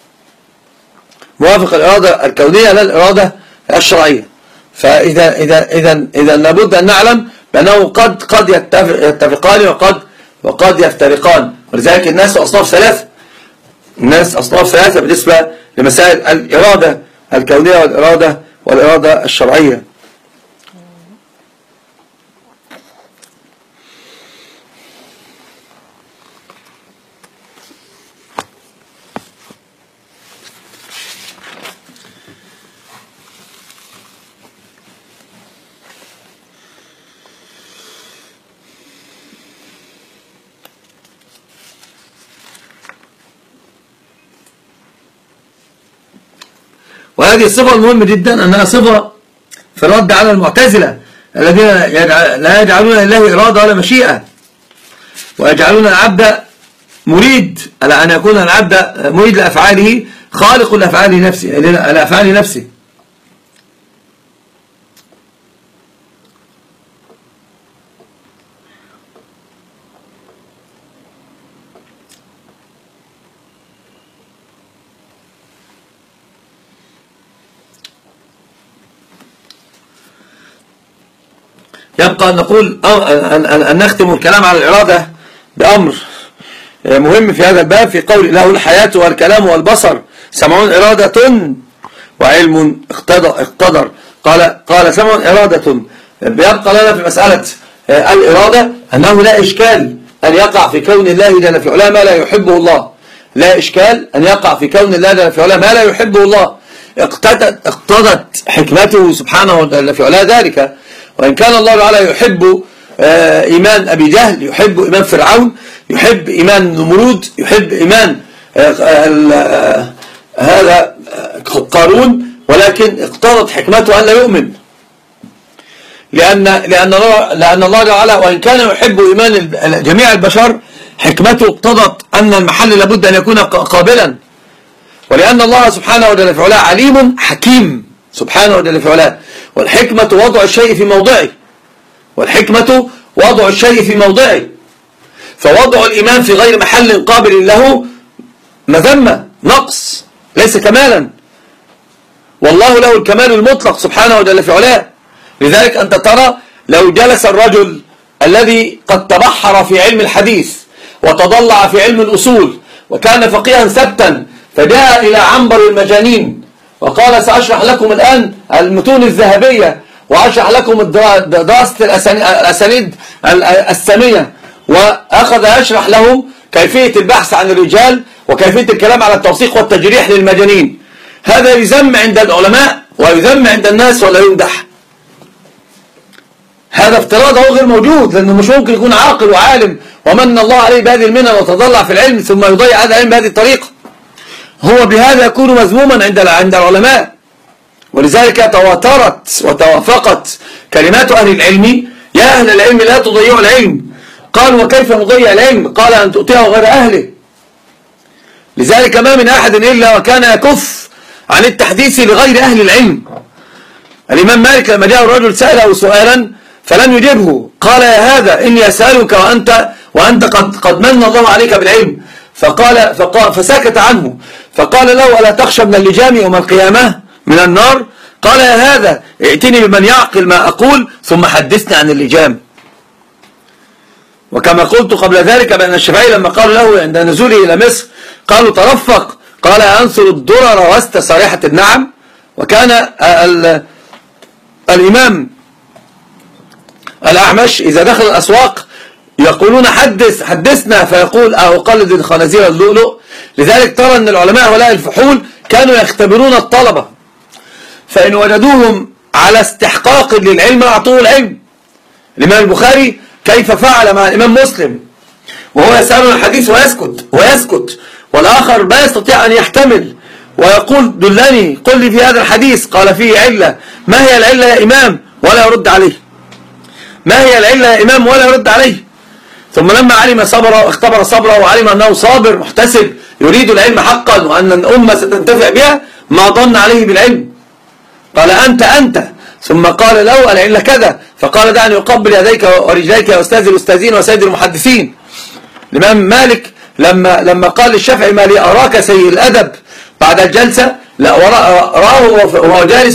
موافق الإرادة الكونية لا الإرادة الشرعية. فإذا إذا إذا إذا لابد أن نعلم بأنه قد قد يتفقان وقد وقد يفترقان. ولذلك الناس أصناف ثلاثة: الناس أصناف ثلاثة بالنسبة لمسائل الإرادة الكونية والإرادة والإرادة الشرعية. وهذه الصفة المهمة جدا أنها صفة في الرد على المعتزلة الذين لا يجعلون لله إرادة ولا مشيئة، ويجعلون العبد مريد على أن يكون العبد مريد لأفعاله خالق لأفعال نفسه لأفعال نفسه. يبقى أن نقول أن نختم الكلام على الإرادة بأمر مهم في هذا الباب، في قول له الحياة والكلام والبصر سمع إرادة وعلم اقتدر. قال قال سمع إرادة. بيبقى لنا في مسألة الإرادة أنه لا إشكال أن يقع في كون الله جل في علاه ما لا يحبه الله، لا إشكال أن يقع في كون الله جل في علاه ما لا يحبه الله. اقتضت اقتضت حكمته سبحانه جل في علاه ذلك. وإن كان الله تعالى يحب إيمان أبي جهل، يحب إيمان فرعون، يحب إيمان نمرود، يحب إيمان هذا قارون، ولكن اقتضت حكمته أن لا يؤمن، لأن لأن لأن الله تعالى وإن كان يحب إيمان جميع البشر حكمته اقتضت أن المحل لابد أن يكون قابلا، ولأن الله سبحانه وتعالى في علاه عليم حكيم سبحانه وتعالى في علاه، والحكمة وضع الشيء في موضعه، والحكمة وضع الشيء في موضعه. فوضع الإيمان في غير محل قابل له مذمة، نقص، ليس كمالا، والله له الكمال المطلق سبحانه وتعالى في علاه. لذلك أنت ترى لو جلس الرجل الذي قد تبحر في علم الحديث وتضلع في علم الأصول وكان فقيها ثبتا، فجاء إلى عنبر المجانين وقال سأشرح لكم الآن المتون الذهبية وأشرح لكم دراسة الأسانيد السامية، وأخذ يشرح لهم كيفية البحث عن الرجال وكيفية الكلام على التوثيق والتجريح للمجانين، هذا يذم عند العلماء ويذم عند الناس ولا يمدح. هذا افتراض هو غير موجود، لأنه مش ممكن يكون عاقل وعالم ومن الله عليه بهذه المنن وتضلع في العلم ثم يضيع هذا العلم بهذه الطريقة. هو بهذا يكون مذموما عند عند العلماء. ولذلك تواترت وتوافقت كلمات أهل العلم: يا أهل العلم لا تضيعوا العلم. قالوا: وكيف نضيع العلم؟ قال: أن تؤتيه غير أهله. لذلك ما من أحد إلا وكان يكف عن التحديث لغير أهل العلم. الإمام مالك لما جاء الرجل سأله سؤالا فلم يجبه، قال: يا هذا إني أسألك وأنت وأنت قد قد من الله عليك بالعلم. فقال, فقال فسكت عنه، فقال له: ألا تخشى من اللجام يوم القيامة من النار؟ قال: يا هذا ائتني بمن يعقل ما أقول ثم حدثني عن اللجام. وكما قلت قبل ذلك بأن الشافعي لما قالوا له عند نزوله إلى مصر قالوا: ترفق، قال: أنصر الدرر وست صريحة النعم. وكان الإمام الأعمش إذا دخل الأسواق يقولون: حدث حدثنا، فيقول: أقلد الخنازير اللؤلؤ. لذلك ترى أن العلماء هؤلاء الفحول كانوا يختبرون الطلبة، فإن وجدوهم على استحقاق للعلم أعطوه العلم. الإمام البخاري كيف فعل مع الإمام مسلم وهو يسأله الحديث ويسكت ويسكت، والآخر لا يستطيع أن يحتمل ويقول: دلني، قل لي في هذا الحديث، قال: فيه علة. ما هي العلة يا إمام؟ ولا يرد عليه. ما هي العلة يا إمام؟ ولا يرد عليه. ثم لما علم صبره اختبر صبره وعلم أنه صابر محتسب يريد العلم حقا وأن الأمة ستنتفع بها، ما ظن عليه بالعلم. قال: أنت أنت ثم قال له: العلة كذا. فقال: دعني أقبل يديك ورجليك يا أستاذ الأستاذين وسيد المحدثين. الإمام مالك لما لما قال للشافعي: ما لي أراك سيء الأدب بعد الجلسة، لا رآه وهو جالس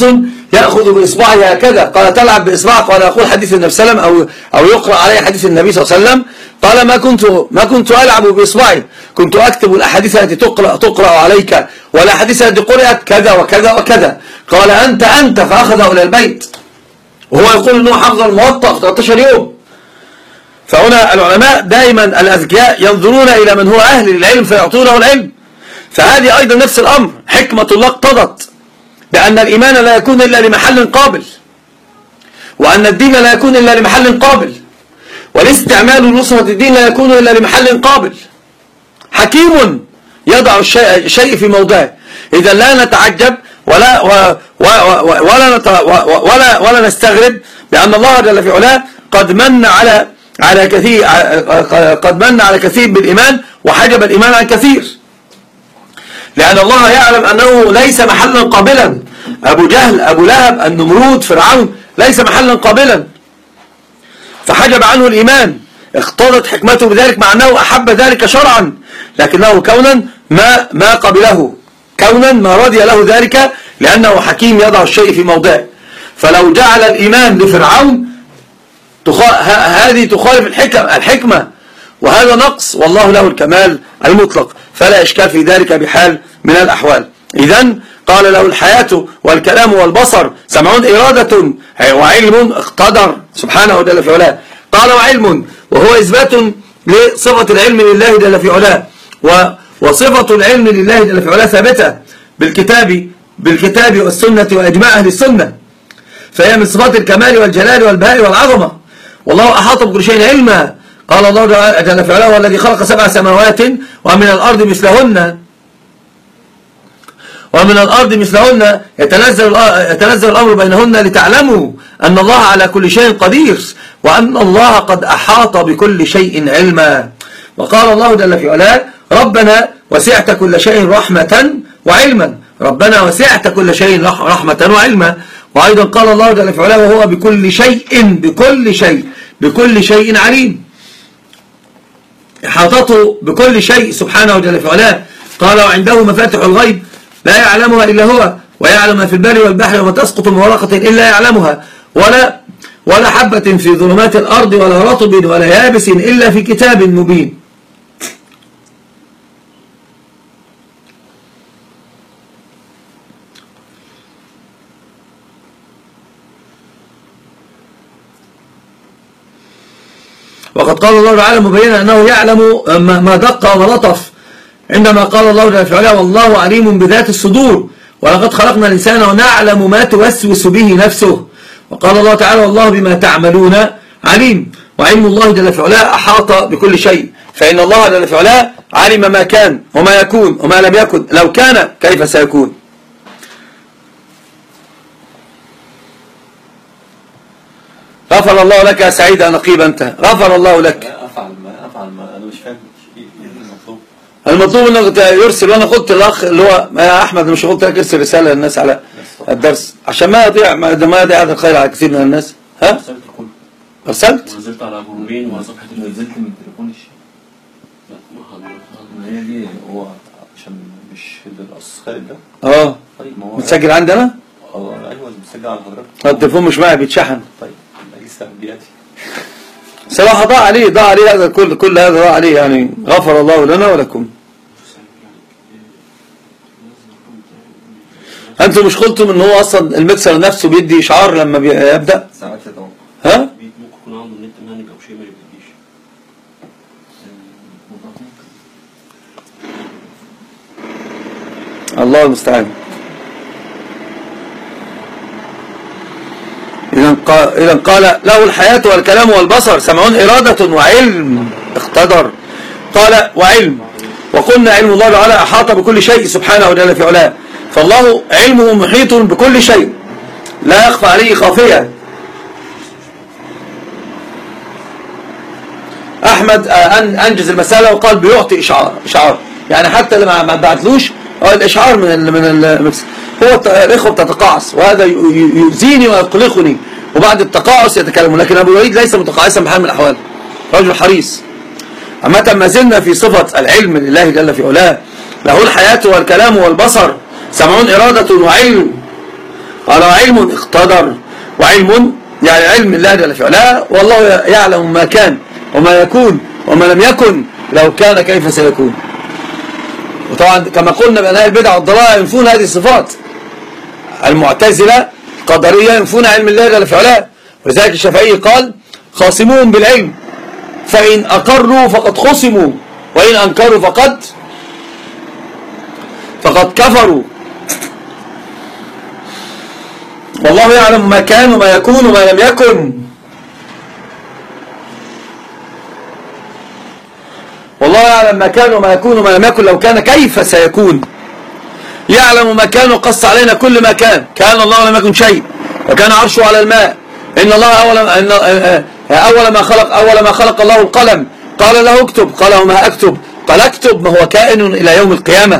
يأخذ بإصبعه هكذا، قال تلعب بإصبعك، قال يقول حديث النبي صلى الله عليه وسلم أو, أو يقرأ عليه حديث النبي صلى الله عليه وسلم، قال ما كنت ما كنت ألعب بإصبعي، كنت أكتب الأحاديث التي تقرأ, تقرأ عليك والأحاديث التي قرأت كذا وكذا وكذا. قال أنت أنت فأخذه إلى البيت، وهو يقول أنه حفظ الموطأ في ثلاثة عشر يوم. فهنا العلماء دائما الأذكياء ينظرون إلى من هو أهل للعلم فيعطونه العلم. فهذه أيضا نفس الأمر، حكمة الله اقتضت بأن الإيمان لا يكون إلا لمحل قابل، وأن الدين لا يكون إلا لمحل قابل، والاستعمال ونصرة الدين لا يكون إلا لمحل قابل. حكيم يضع الشيء, الشيء في موضعه. إذا لا نتعجب ولا و و و ولا, نت ولا ولا نستغرب بأن الله جل في علاه قد من على على كثير قد من على كثير بالإيمان وحجب الإيمان عن كثير، لأن الله يعلم أنه ليس محلا قابلا. أبو جهل، أبو لهب، النمرود، فرعون ليس محلا قابلا، فحجب عنه الإيمان. اقتضت حكمته بذلك، مع أنه أحب ذلك شرعا، لكنه كونا ما ما قبله، كونا ما رضي له ذلك، لأنه حكيم يضع الشيء في موضعه. فلو جعل الإيمان لفرعون هذه تخالف الحكم الحكمة، وهذا نقص، والله له الكمال المطلق، فلا إشكال في ذلك بحال من الأحوال. إذن قال له الحياة والكلام والبصر سمعون إرادة وعلم اقتدر سبحانه جل في علاه. قال وعلم، وهو إثبات لصفة العلم لله جل في علاه، وصفة العلم لله جل في علاه ثابتة بالكتاب بالكتاب والسنة وإجماع أهل السنة، فهي من صفات الكمال والجلال والبهاء والعظمة. والله أحاط بكل شيء علما. قال الله جل في علاه والذي خلق سبع سماوات ومن الأرض مثلهن ومن الأرض مثلهن يتنزل يتنزل الأمر بينهن لتعلموا أن الله على كل شيء قدير وأن الله قد أحاط بكل شيء علما. وقال الله جل في علاه ربنا وسعت كل شيء رحمة وعلما، ربنا وسعت كل شيء رحمة وعلما. وأيضا قال الله جل في علاه وهو بكل شيء بكل شيء بكل شيء عليم، إحاطته بكل شيء سبحانه جل في علاه. قال وعنده مفاتح الغيب لا يعلمها إلا هو، ويعلم ما في البر والبحر وما تسقط من ورقة إلا يعلمها، ولا ولا حبة في ظلمات الأرض ولا رطب ولا يابس إلا في كتاب مبين. وقد قال الله تعالى مبينا أنه يعلم ما دق وما لطف، عندما قال الله جل في علاه والله عليم بذات الصدور ولقد خلقنا الإنسان ونعلم ما توسوس به نفسه. وقال الله تعالى والله بما تعملون عليم. وعلم الله جل في علاه أحاط بكل شيء، فإن الله جل في علاه علم ما كان وما يكون وما لم يكن، لو كان كيف سيكون. غفر الله لك يا سعيد يا نقيب، أنت غفر الله لك. أفعل ما أفعل ما أنا مش فاهم إيه المطلوب. المطلوب انك يرسل، وانا قلت الاخ اللي هو يا احمد مش قلت لك ارسل رساله للناس على الدرس عشان ما يضيع ما يضيع هذا الخير على كثير من الناس. ها ارسلت كله، ارسلت ونزلت على جروبين وصفحه نزلت من تليفون الشيخ. ما هي دي هو عشان مش الاصل خالد ده. اه طيب ما هو متسجل عندي انا؟ اه ايوه متسجل على حضرتك. التليفون مش معي بيتشحن. طيب لسه بياتي صراحه ضاع عليه ضاع عليه هذا كل كل هذا ضاع عليه، يعني غفر الله لنا ولكم. انتم مش قلتم ان هو اصلا المكسر نفسه بيدي اشعار لما بيبدا؟ ساعات يتوقف. ها؟ ممكن يكون عنده النت مهنج او شيء ما يبديش. الله المستعان. إذا قال, إذا قال له الحياة والكلام والبصر سمعون إرادة وعلم اقتدر. قال وعلم، وقلنا علم الله تعالى أحاط بكل شيء سبحانه وتعالى في علاه، فالله علمه محيط بكل شيء لا يخفى عليه خافية. أحمد أنجز المسألة وقال بيعطي إشعار إشعار يعني حتى اللي ما بعتلوش الإشعار من ال من المكس. هو الإخوة بتتقاعس وهذا يؤذيني ويقلقني، وبعد التقاعس يتكلمون. لكن أبو الوليد ليس متقاعسا بحال من الأحوال، رجل حريص. أما ما زلنا في صفة العلم لله جل في علاه، له الحياة والكلام والبصر سمعون إرادة وعلم. قال علم اقتدر، وعلم يعني علم الله جل في علاه، والله يعلم ما كان وما يكون وما لم يكن لو كان كيف سيكون. وطبعا كما قلنا بأن أهل البدع والضلال ينفون هذه الصفات. المعتزلة قدرية ينفون علم الله جل في علاه، ولذلك الشافعي قال خاصموهم بالعلم، فإن أقروا فقد خصموا، وإن أنكروا فقد فقد كفروا. والله يعلم ما كان وما يكون وما لم يكن. والله يعلم ما كان وما يكون وما لم يكن لو كان كيف سيكون. يعلم ما كان وقص علينا كل ما كان. كان الله لم يكن شيء، وكان عرشه على الماء. إن الله أول إن أول ما خلق أول ما خلق الله القلم قال له اكتب، قال وما أكتب؟ قال اكتب ما هو كائن إلى يوم القيامة.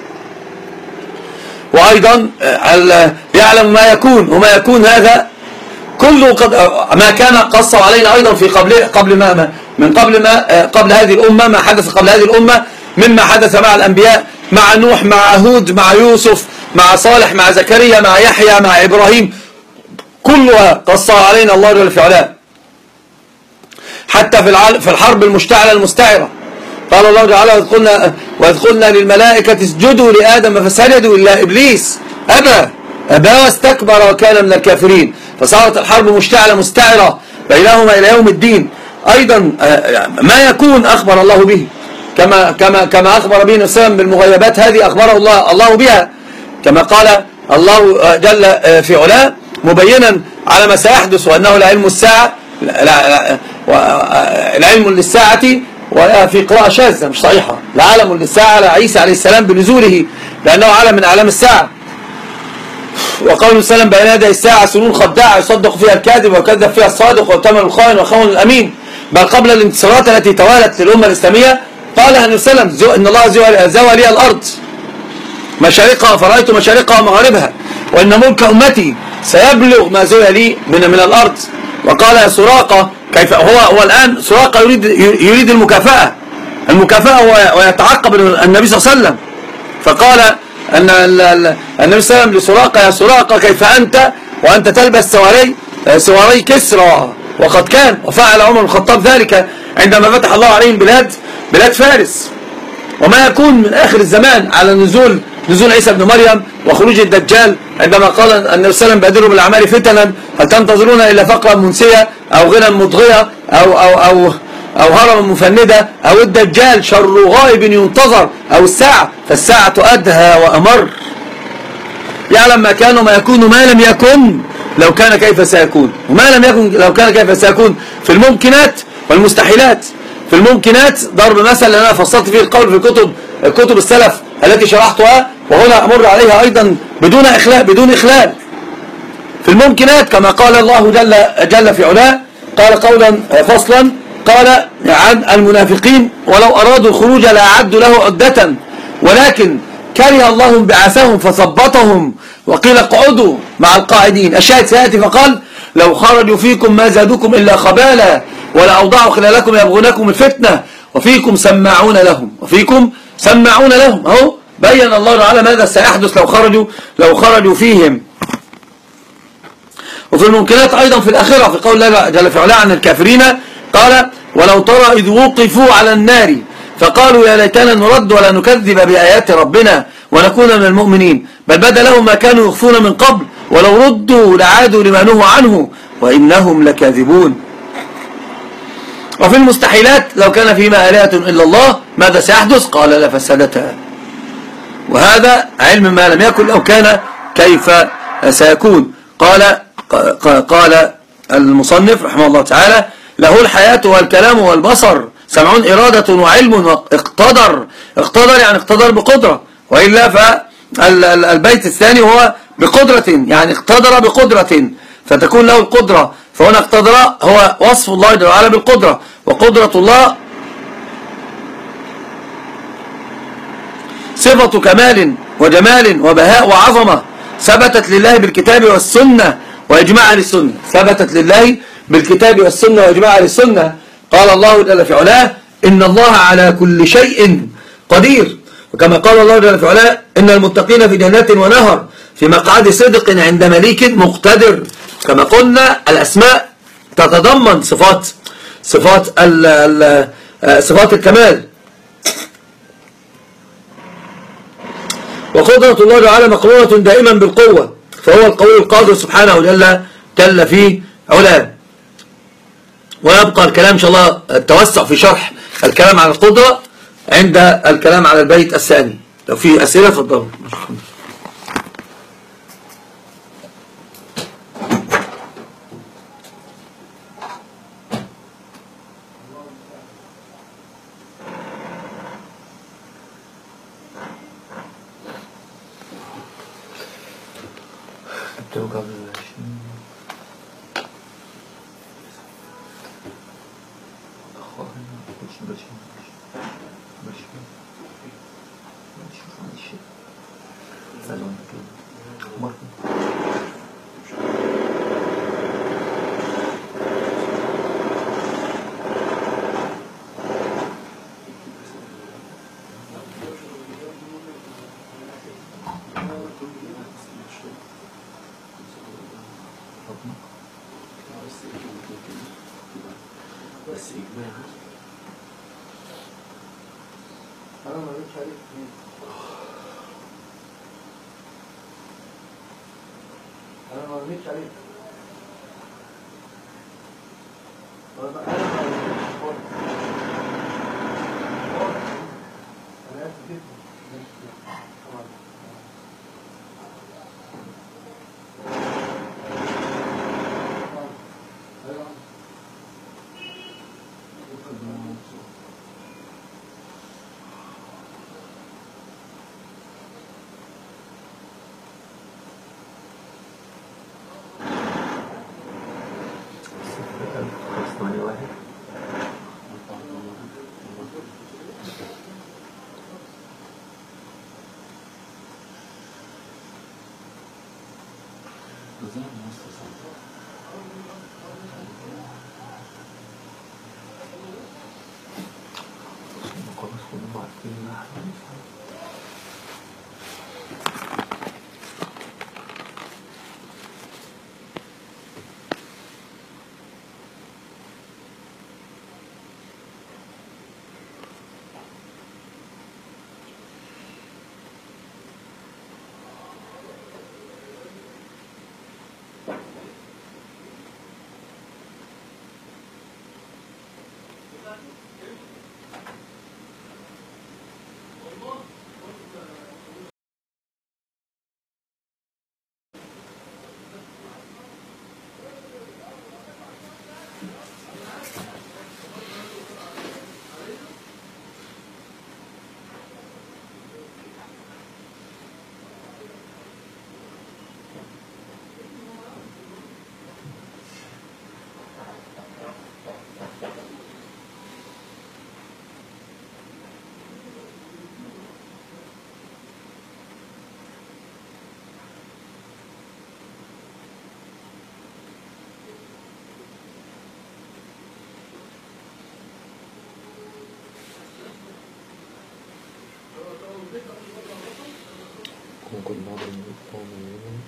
وأيضا يعلم ما يكون وما يكون، هذا كله قد ما كان قص علينا أيضا في قبل قبل ما من قبل ما قبل هذه الأمة، ما حدث قبل هذه الأمة مما حدث مع الأنبياء، مع نوح، مع هود، مع يوسف، مع صالح، مع زكريا، مع يحيى، مع إبراهيم، كلها قصها علينا الله جل في علاه. حتى في في الحرب المشتعلة المستعرة قال الله تعالى وإذ قلنا وإذ قلنا للملائكة اسجدوا لآدم فسجدوا إلا إبليس أبى أبى واستكبر وكان من الكافرين. فصارت الحرب مشتعلة مستعرة بينهما إلى يوم الدين. أيضا ما يكون أخبر الله به، كما كما كما أخبر به نفسه بالمغيبات، هذه أخبره الله الله بها، كما قال الله جل في علاه مبينا على ما سيحدث، وأنه لعلم الساعة العلم للساعة، وفي قراءة شاذة مش صحيحة، لعلم للساعة على عيسى عليه السلام بنزوله، لأنه علم من أعلام الساعة. وقول السلام بين يدي الساعة سنون خداعة يصدق فيها الكاذب ويكذب فيها الصادق ويؤتمن الخائن ويخون الأمين. بل قبل الانتصارات التي توالت للأمة الإسلامية قال النبي صلى الله عليه وسلم إن الله زوى لي الأرض مشارقها فرأيت مشارقها ومغاربها، وإن ملك أمتي سيبلغ ما زوى لي من من الأرض. وقال يا سراقة كيف هو هو الآن سراقة يريد يريد المكافأة المكافأة ويتعقب النبي صلى الله عليه وسلم، فقال أن النبي صلى الله عليه وسلم لسراقة يا سراقة كيف أنت وأنت تلبس سواري سواري كسرى، وقد كان وفعل عمر بن الخطاب ذلك عندما فتح الله عليهم بلاد بلاد فارس. وما يكون من آخر الزمان على نزول نزول عيسى بن مريم وخروج الدجال، عندما قال النبي صلى الله عليه وسلم بادروا بالأعمال فتنا هل تنتظرون إلا فقرا منسية أو غنى مضغية أو أو أو أو هرما مفندة أو الدجال شر غائب ينتظر أو الساعة فالساعة أدهى وأمر. يعلم ما كان وما يكون وما لم يكن لو كان كيف سيكون، وما لم يكن لو كان كيف سيكون في الممكنات والمستحيلات. في الممكنات ضرب مثل أنا فصلت فيه القول في كتب كتب السلف التي شرحتها، وهنا أمر عليها أيضا بدون إخلال بدون إخلال. في الممكنات كما قال الله جل جل في علاه، قال قولا فصلا قال عن المنافقين ولو أرادوا الخروج لأعدوا له عدة ولكن كره الله بعثهم فثبطهم وقيل اقعدوا مع القاعدين. الشاهد سيأتي فقال لو خرجوا فيكم ما زادوكم إلا خبالا ولأوضعوا خلالكم يبغونكم الفتنة وفيكم سماعون لهم وفيكم سماعون لهم. أهو بين الله تعالى ماذا سيحدث لو خرجوا لو خرجوا فيهم. وفي الممكنات أيضا في الآخرة في قول الله جل في علاه عن الكافرين قال ولو ترى إذ وقفوا على النار فقالوا يا ليتنا نرد ولا نكذب بآيات ربنا ونكون من المؤمنين بل بدا لهم ما كانوا يخفون من قبل ولو ردوا لعادوا لما نهوا عنه وإنهم لكاذبون. وفي المستحيلات لو كان فيما آلهة إلا الله ماذا سيحدث؟ قال لفسدتا. وهذا علم ما لم يكن لو كان كيف سيكون. قال قال المصنف رحمه الله تعالى له الحياة والكلام والبصر سمع إرادة وعلم واقتدر. اقتدر يعني اقتدر بقدرة، وإلا فالبيت الثاني هو بقدرة يعني اقتدر بقدرة فتكون له القدرة. فهنا اقتدر هو وصف الله جل وعلا بالقدرة، وقدرة الله صفة كمال وجمال وبهاء وعظمة ثبتت لله بالكتاب والسنة وإجماع للسنة. ثبتت لله بالكتاب والسنة وإجماع للسنة. قال الله جل في علاه إن الله على كل شيء قدير. وكما قال الله جل في علاه إن المتقين في جنات ونهر في مقعد صدق عند مليك مقتدر. كما قلنا الأسماء تتضمن صفات صفات ال ال صفات الكمال. وقدرة الله تعالى مقرونة دائما بالقوة، فهو القوي القادر سبحانه جل جل في علاه. ويبقى الكلام إن شاء الله التوسع في شرح الكلام على القدرة عند الكلام على البيت الثاني. لو في أسئلة اتفضلوا. بس إجماع أنا ما قلتش عليك أنا ما قلتش عليك أنا ما قلتش خالص أنا آسف جدا طبعا. ممكن بعض المؤمنين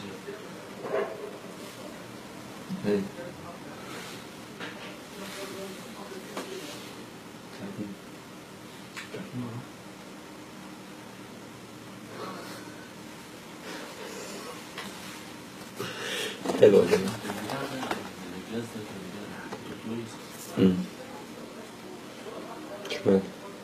ايه حلو يا جماعة. امم اشمعنى؟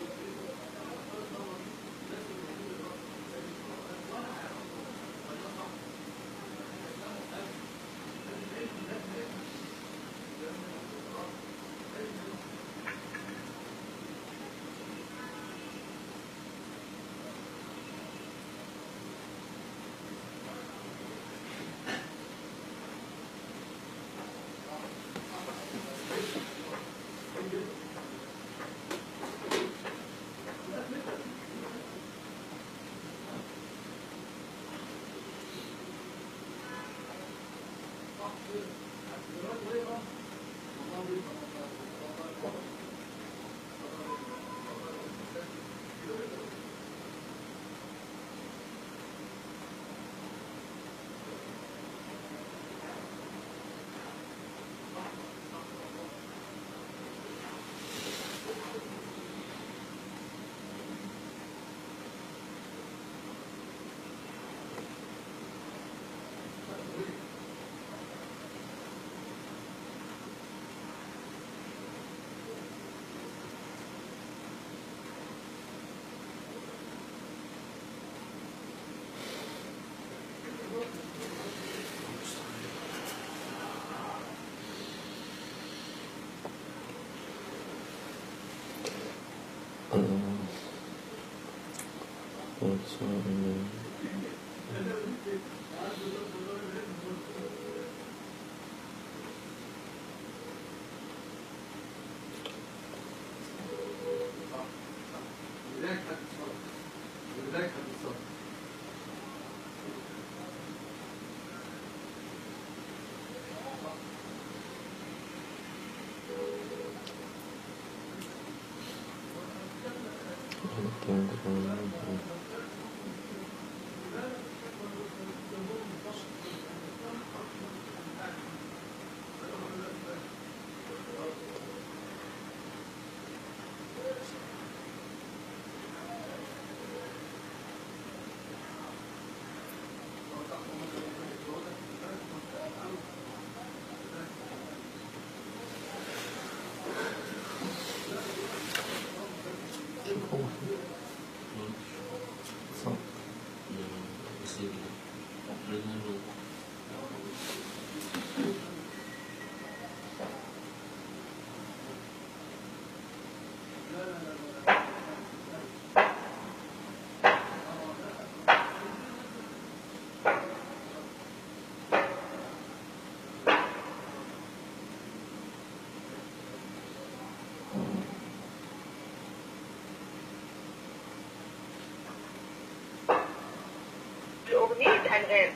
أغنية أنغام.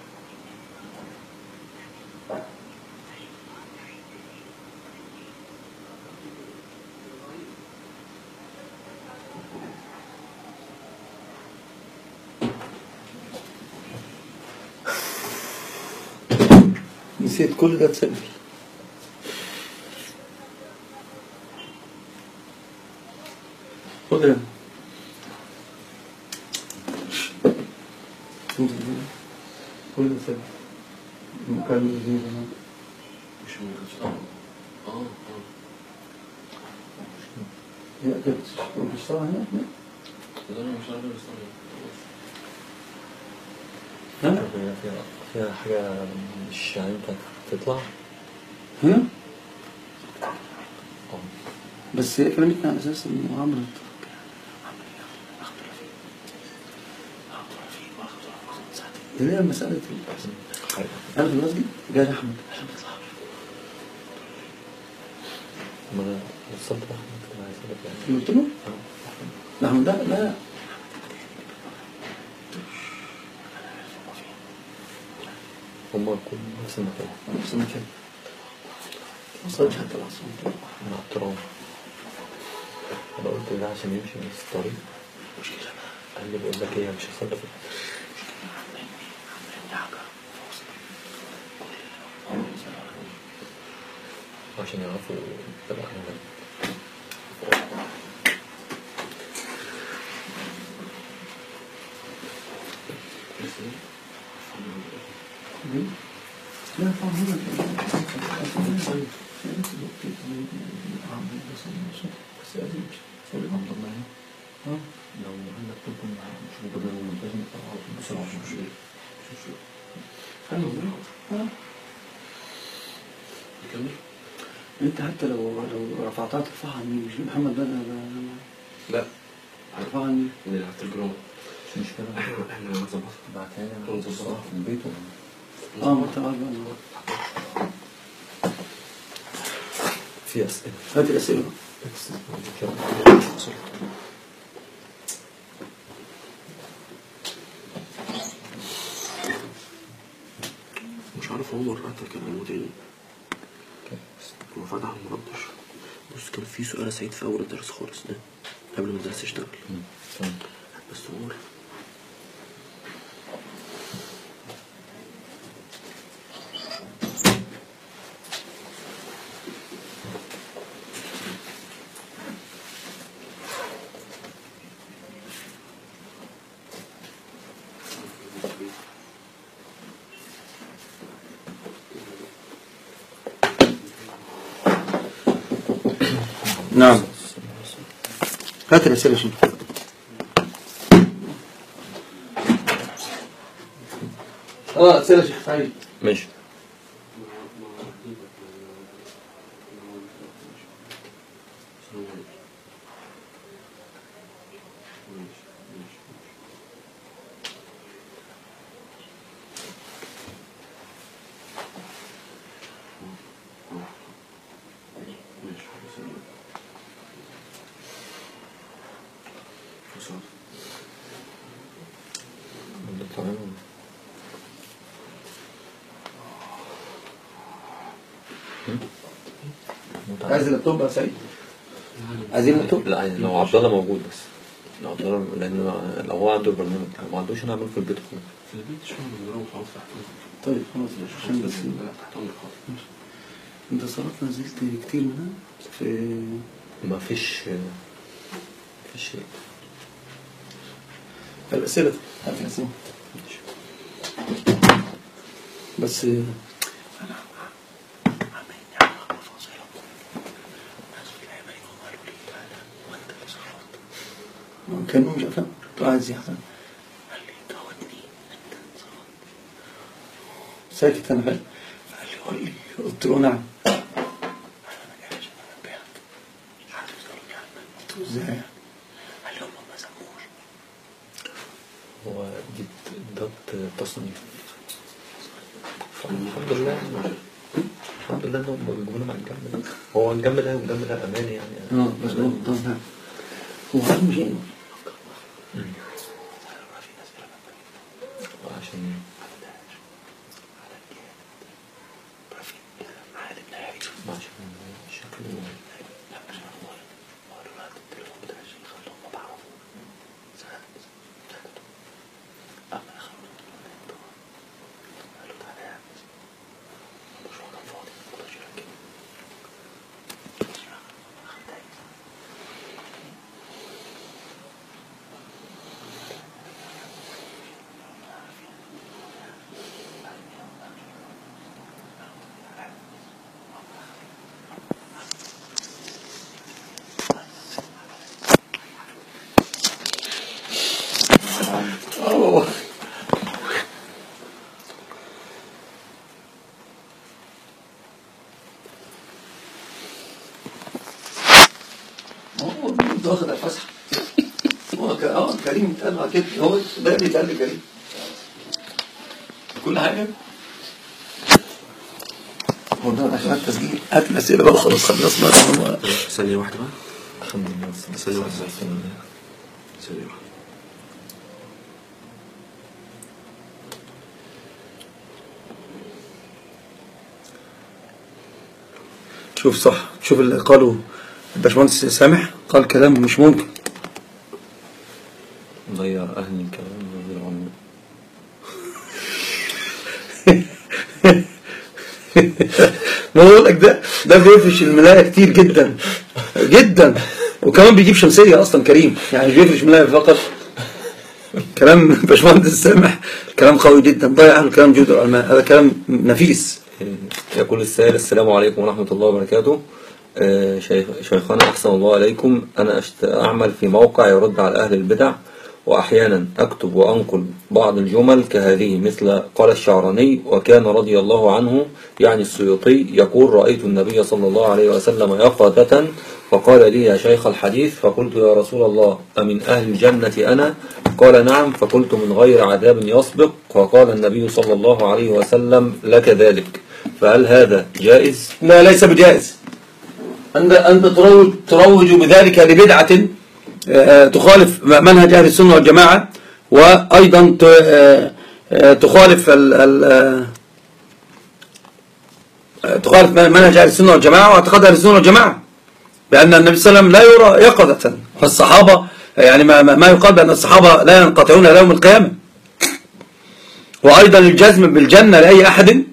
نسيت كل ده تسجل. خد كل ده تسجل. مكان زي ده مش مكتوب. اه اه هي كانت بتشتغل هنا هنا. ده انا مش عارف استنى. ها؟ فيها فيها حاجة مش هينفع تطلع. هنا؟ بس هي كلامك على أساس إنه عمرو ده ليه مسألة أنا في المسجد جاي أحمد عشان تطلع. ما أنا وصلت لأحمد كان عايز أقول لك يعني. قلت له؟ لا أحمد ده لا هما كل نفس المكان. نفس المكان. ما وصلتش حتى العصر. مع احترام. أنا قلت ده عشان يمشي نفس الطريق. قال لي بقول لك إيه مش هصدق. عشان يعرفوا تبع هنا. لا طبعا لو عندك تليفون مش بدل المونتاج نطلعه بسرعة مش مشكلة. حلو اه نكمل؟ انت حتى لو لو رفعتها ترفعها عن مين؟ مش محمد بدأ لا ترفعها عن مين؟ من على التليجرام. مش مشكلة. احنا هنظبطها. بعتها لي ونظبطها. نظبطها في البيت اه ما تعال بقى في أسئلة. هات الأسئلة. مش عارف عمر قتل كلمه تاني. هو فتح ومردش. بص كان في سؤال سعيد في أول الدرس خالص ده قبل ما الدرس يشتغل. بس عمر نعم هات الأسئلة شنو؟ اه أسئلة شيخ سعيد. ماشي. عايز اللابتوب يا سعيد؟ عايزين اللابتوب؟ لا عايز لو عبد الله موجود بس. لو عبد الله لأن لو هو عنده البرنامج ما عندوش أنا أعمله في البيت خالص. في البيت شو بنروح خلاص تحت. طيب خلاص عشان بس تحت أمرك خالص. انت صارت نزلت كتير منها في ما فيش ما فيش شيء. الأسئلة هات الأسئلة بس كانوا مش أفهم عايز يحسن قال لي جاوبني انت صوت ساكت انا فاهم فقال لي قول لي قلت له نعم انا ما جاي عشان انبهك عارف يسألوني عنك قلت له ازاي قال لي هم ما سموش هو دي ده تصنيف الحمد لله الحمد لله انهم بيقولوا مع الجنب هو الجنب ده والجنب ده امان يعني اه بس هو طبعا هو عارف مش ايه عشان عشان شكله واخد الفسحه هو اه كريم اتقال كده هو ده بيتقال لكريم كل حاجه هو ده عشان التسجيل هات الاسئله بقى خلاص خلصنا ثانيه واحده بقى الحمد لله ثانيه واحده ثانيه واحده شوف صح شوف اللي قاله الباشمهندس سامح قال كلام مش ممكن ضيع أهل الكلام وضيع عنه بقول لك ده ده بيفرش الملاية كتير جدا جدا، وكمان بيجيب شمسية أصلا كريم، يعني مش بيفرش ملاية فقط. كلام باشمهندس سامح كلام قوي جدا، ضيع أهل الكلام جود العلماء، هذا كلام نفيس. يقول السائل: السلام عليكم ورحمة الله وبركاته. آه، شيخ شيخنا أحسن الله عليكم، أنا أعمل في موقع يرد على أهل البدع، وأحيانا أكتب وأنقل بعض الجمل كهذه، مثل قال الشعراني: وكان رضي الله عنه، يعني السيوطي، يقول: رأيت النبي صلى الله عليه وسلم يقظة فقال لي: يا شيخ الحديث. فقلت: يا رسول الله، أمن أهل الجنة أنا؟ قال: نعم. فقلت: من غير عذاب يسبق؟ فقال النبي صلى الله عليه وسلم: لك ذلك. فهل هذا جائز؟ لا، ليس بجائز. أنت أنت تروج تروج بذلك لبدعة تخالف منهج أهل السنة والجماعة، وأيضا تخالف ال ال تخالف منهج أهل السنة والجماعة واعتقاد أهل السنة والجماعة بأن النبي صلى الله عليه وسلم لا يرى يقظة، فالصحابة يعني ما, ما يقال بأن الصحابة لا ينقطعون إلى يوم القيامة. وأيضا الجزم بالجنة لأي أحد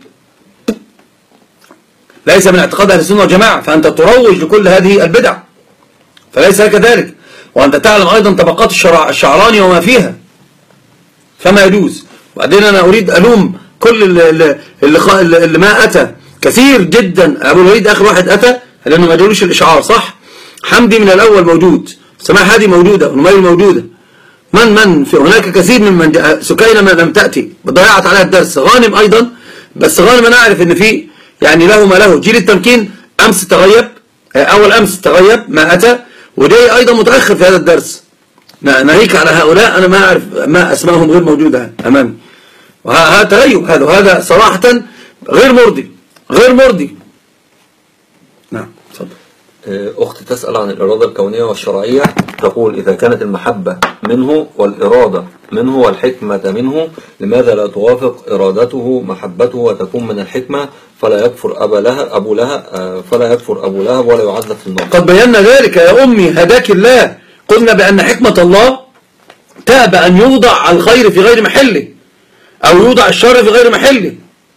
ليس من اعتقاد أهل السنة والجماعة، فأنت تروج لكل هذه البدع، فليس لك ذلك. وأنت تعلم أيضا طبقات الشعراني وما فيها، فما يجوز. وبعدين أنا أريد ألوم كل اللي, اللي, اللي ما أتى كثير جدا. أبو الوليد آخر واحد أتى لأنه ما جالوش الإشعار، صح؟ حمدي من الأول موجود، سماح هذه موجودة، ونمير موجودة، من من في هناك كثير من من سكينة ما لم تأتي ضيعت عليها الدرس، غانم أيضا، بس غانم أنا أعرف إن في يعني له ما له. جيل التمكين أمس تغيب، أول أمس تغيب ما أتى، ودي أيضا متأخر في هذا الدرس. ناهيك على هؤلاء أنا ما أعرف، ما أسمائهم غير موجودة أمامي، وهذا تغيب، هذا وهذا صراحة غير مرضي، غير مرضي. نعم، تفضل. أختي تسأل عن الإرادة الكونية والشرعية، تقول: إذا كانت المحبة منه والإرادة منه والحكمة منه، لماذا لا توافق إرادته محبته وتكون من الحكمة، فلا يكفر أبا لهب أبو لهب فلا يكفر أبو لهب ولا يعذب في النار؟ قد بينا ذلك يا أمي هداك الله، قلنا بأن حكمة الله تأبى أن يوضع الخير في غير محله، أو يوضع الشر في غير محله.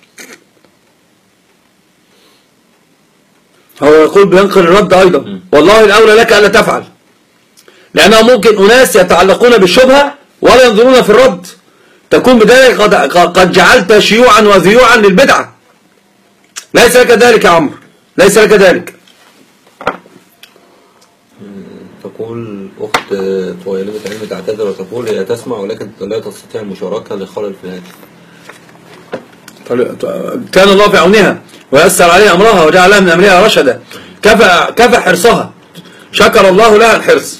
هو يقول بينقل الرد أيضا: والله الأولى لك ألا تفعل، لأنه ممكن أناس يتعلقون بالشبهة ولا ينظرون في الرد، تكون بذلك قد, قد جعلت شيوعا وذيوعا للبدعة. ليس لك ذلك يا عمرو، ليس لك ذلك. تقول أخت طويلة علم تعتذر وتقول: هي تسمع ولكن لا تستطيع المشاركة لخلل في الهاتف. كان الله في عونها ويسر عليها أمرها وجعل لها من أمرها رشدا، كفى كفى حرصها، شكر الله لها الحرص.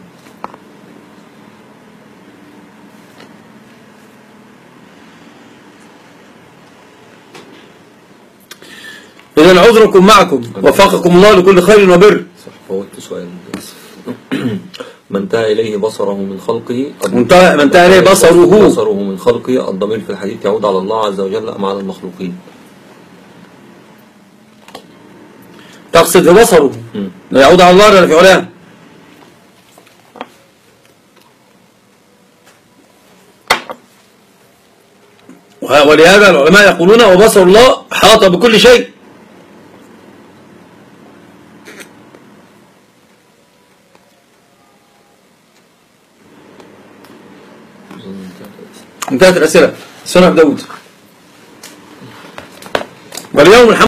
إذن عذركم معكم، وفقكم الله لكل خير وبر. صح، فوت سؤال. من انتهى إليه بصره من خلقه من انتهى إليه بصره بصره من خلقه، الضمير في الحديث يعود على الله عز وجل أم على المخلوقين؟ تقصد بصره يعود على الله ولا في علاه؟ ولهذا العلماء يقولون: وبصر الله حاط بكل شيء. انتهت الأسئلة. سنة داود. واليوم الحمد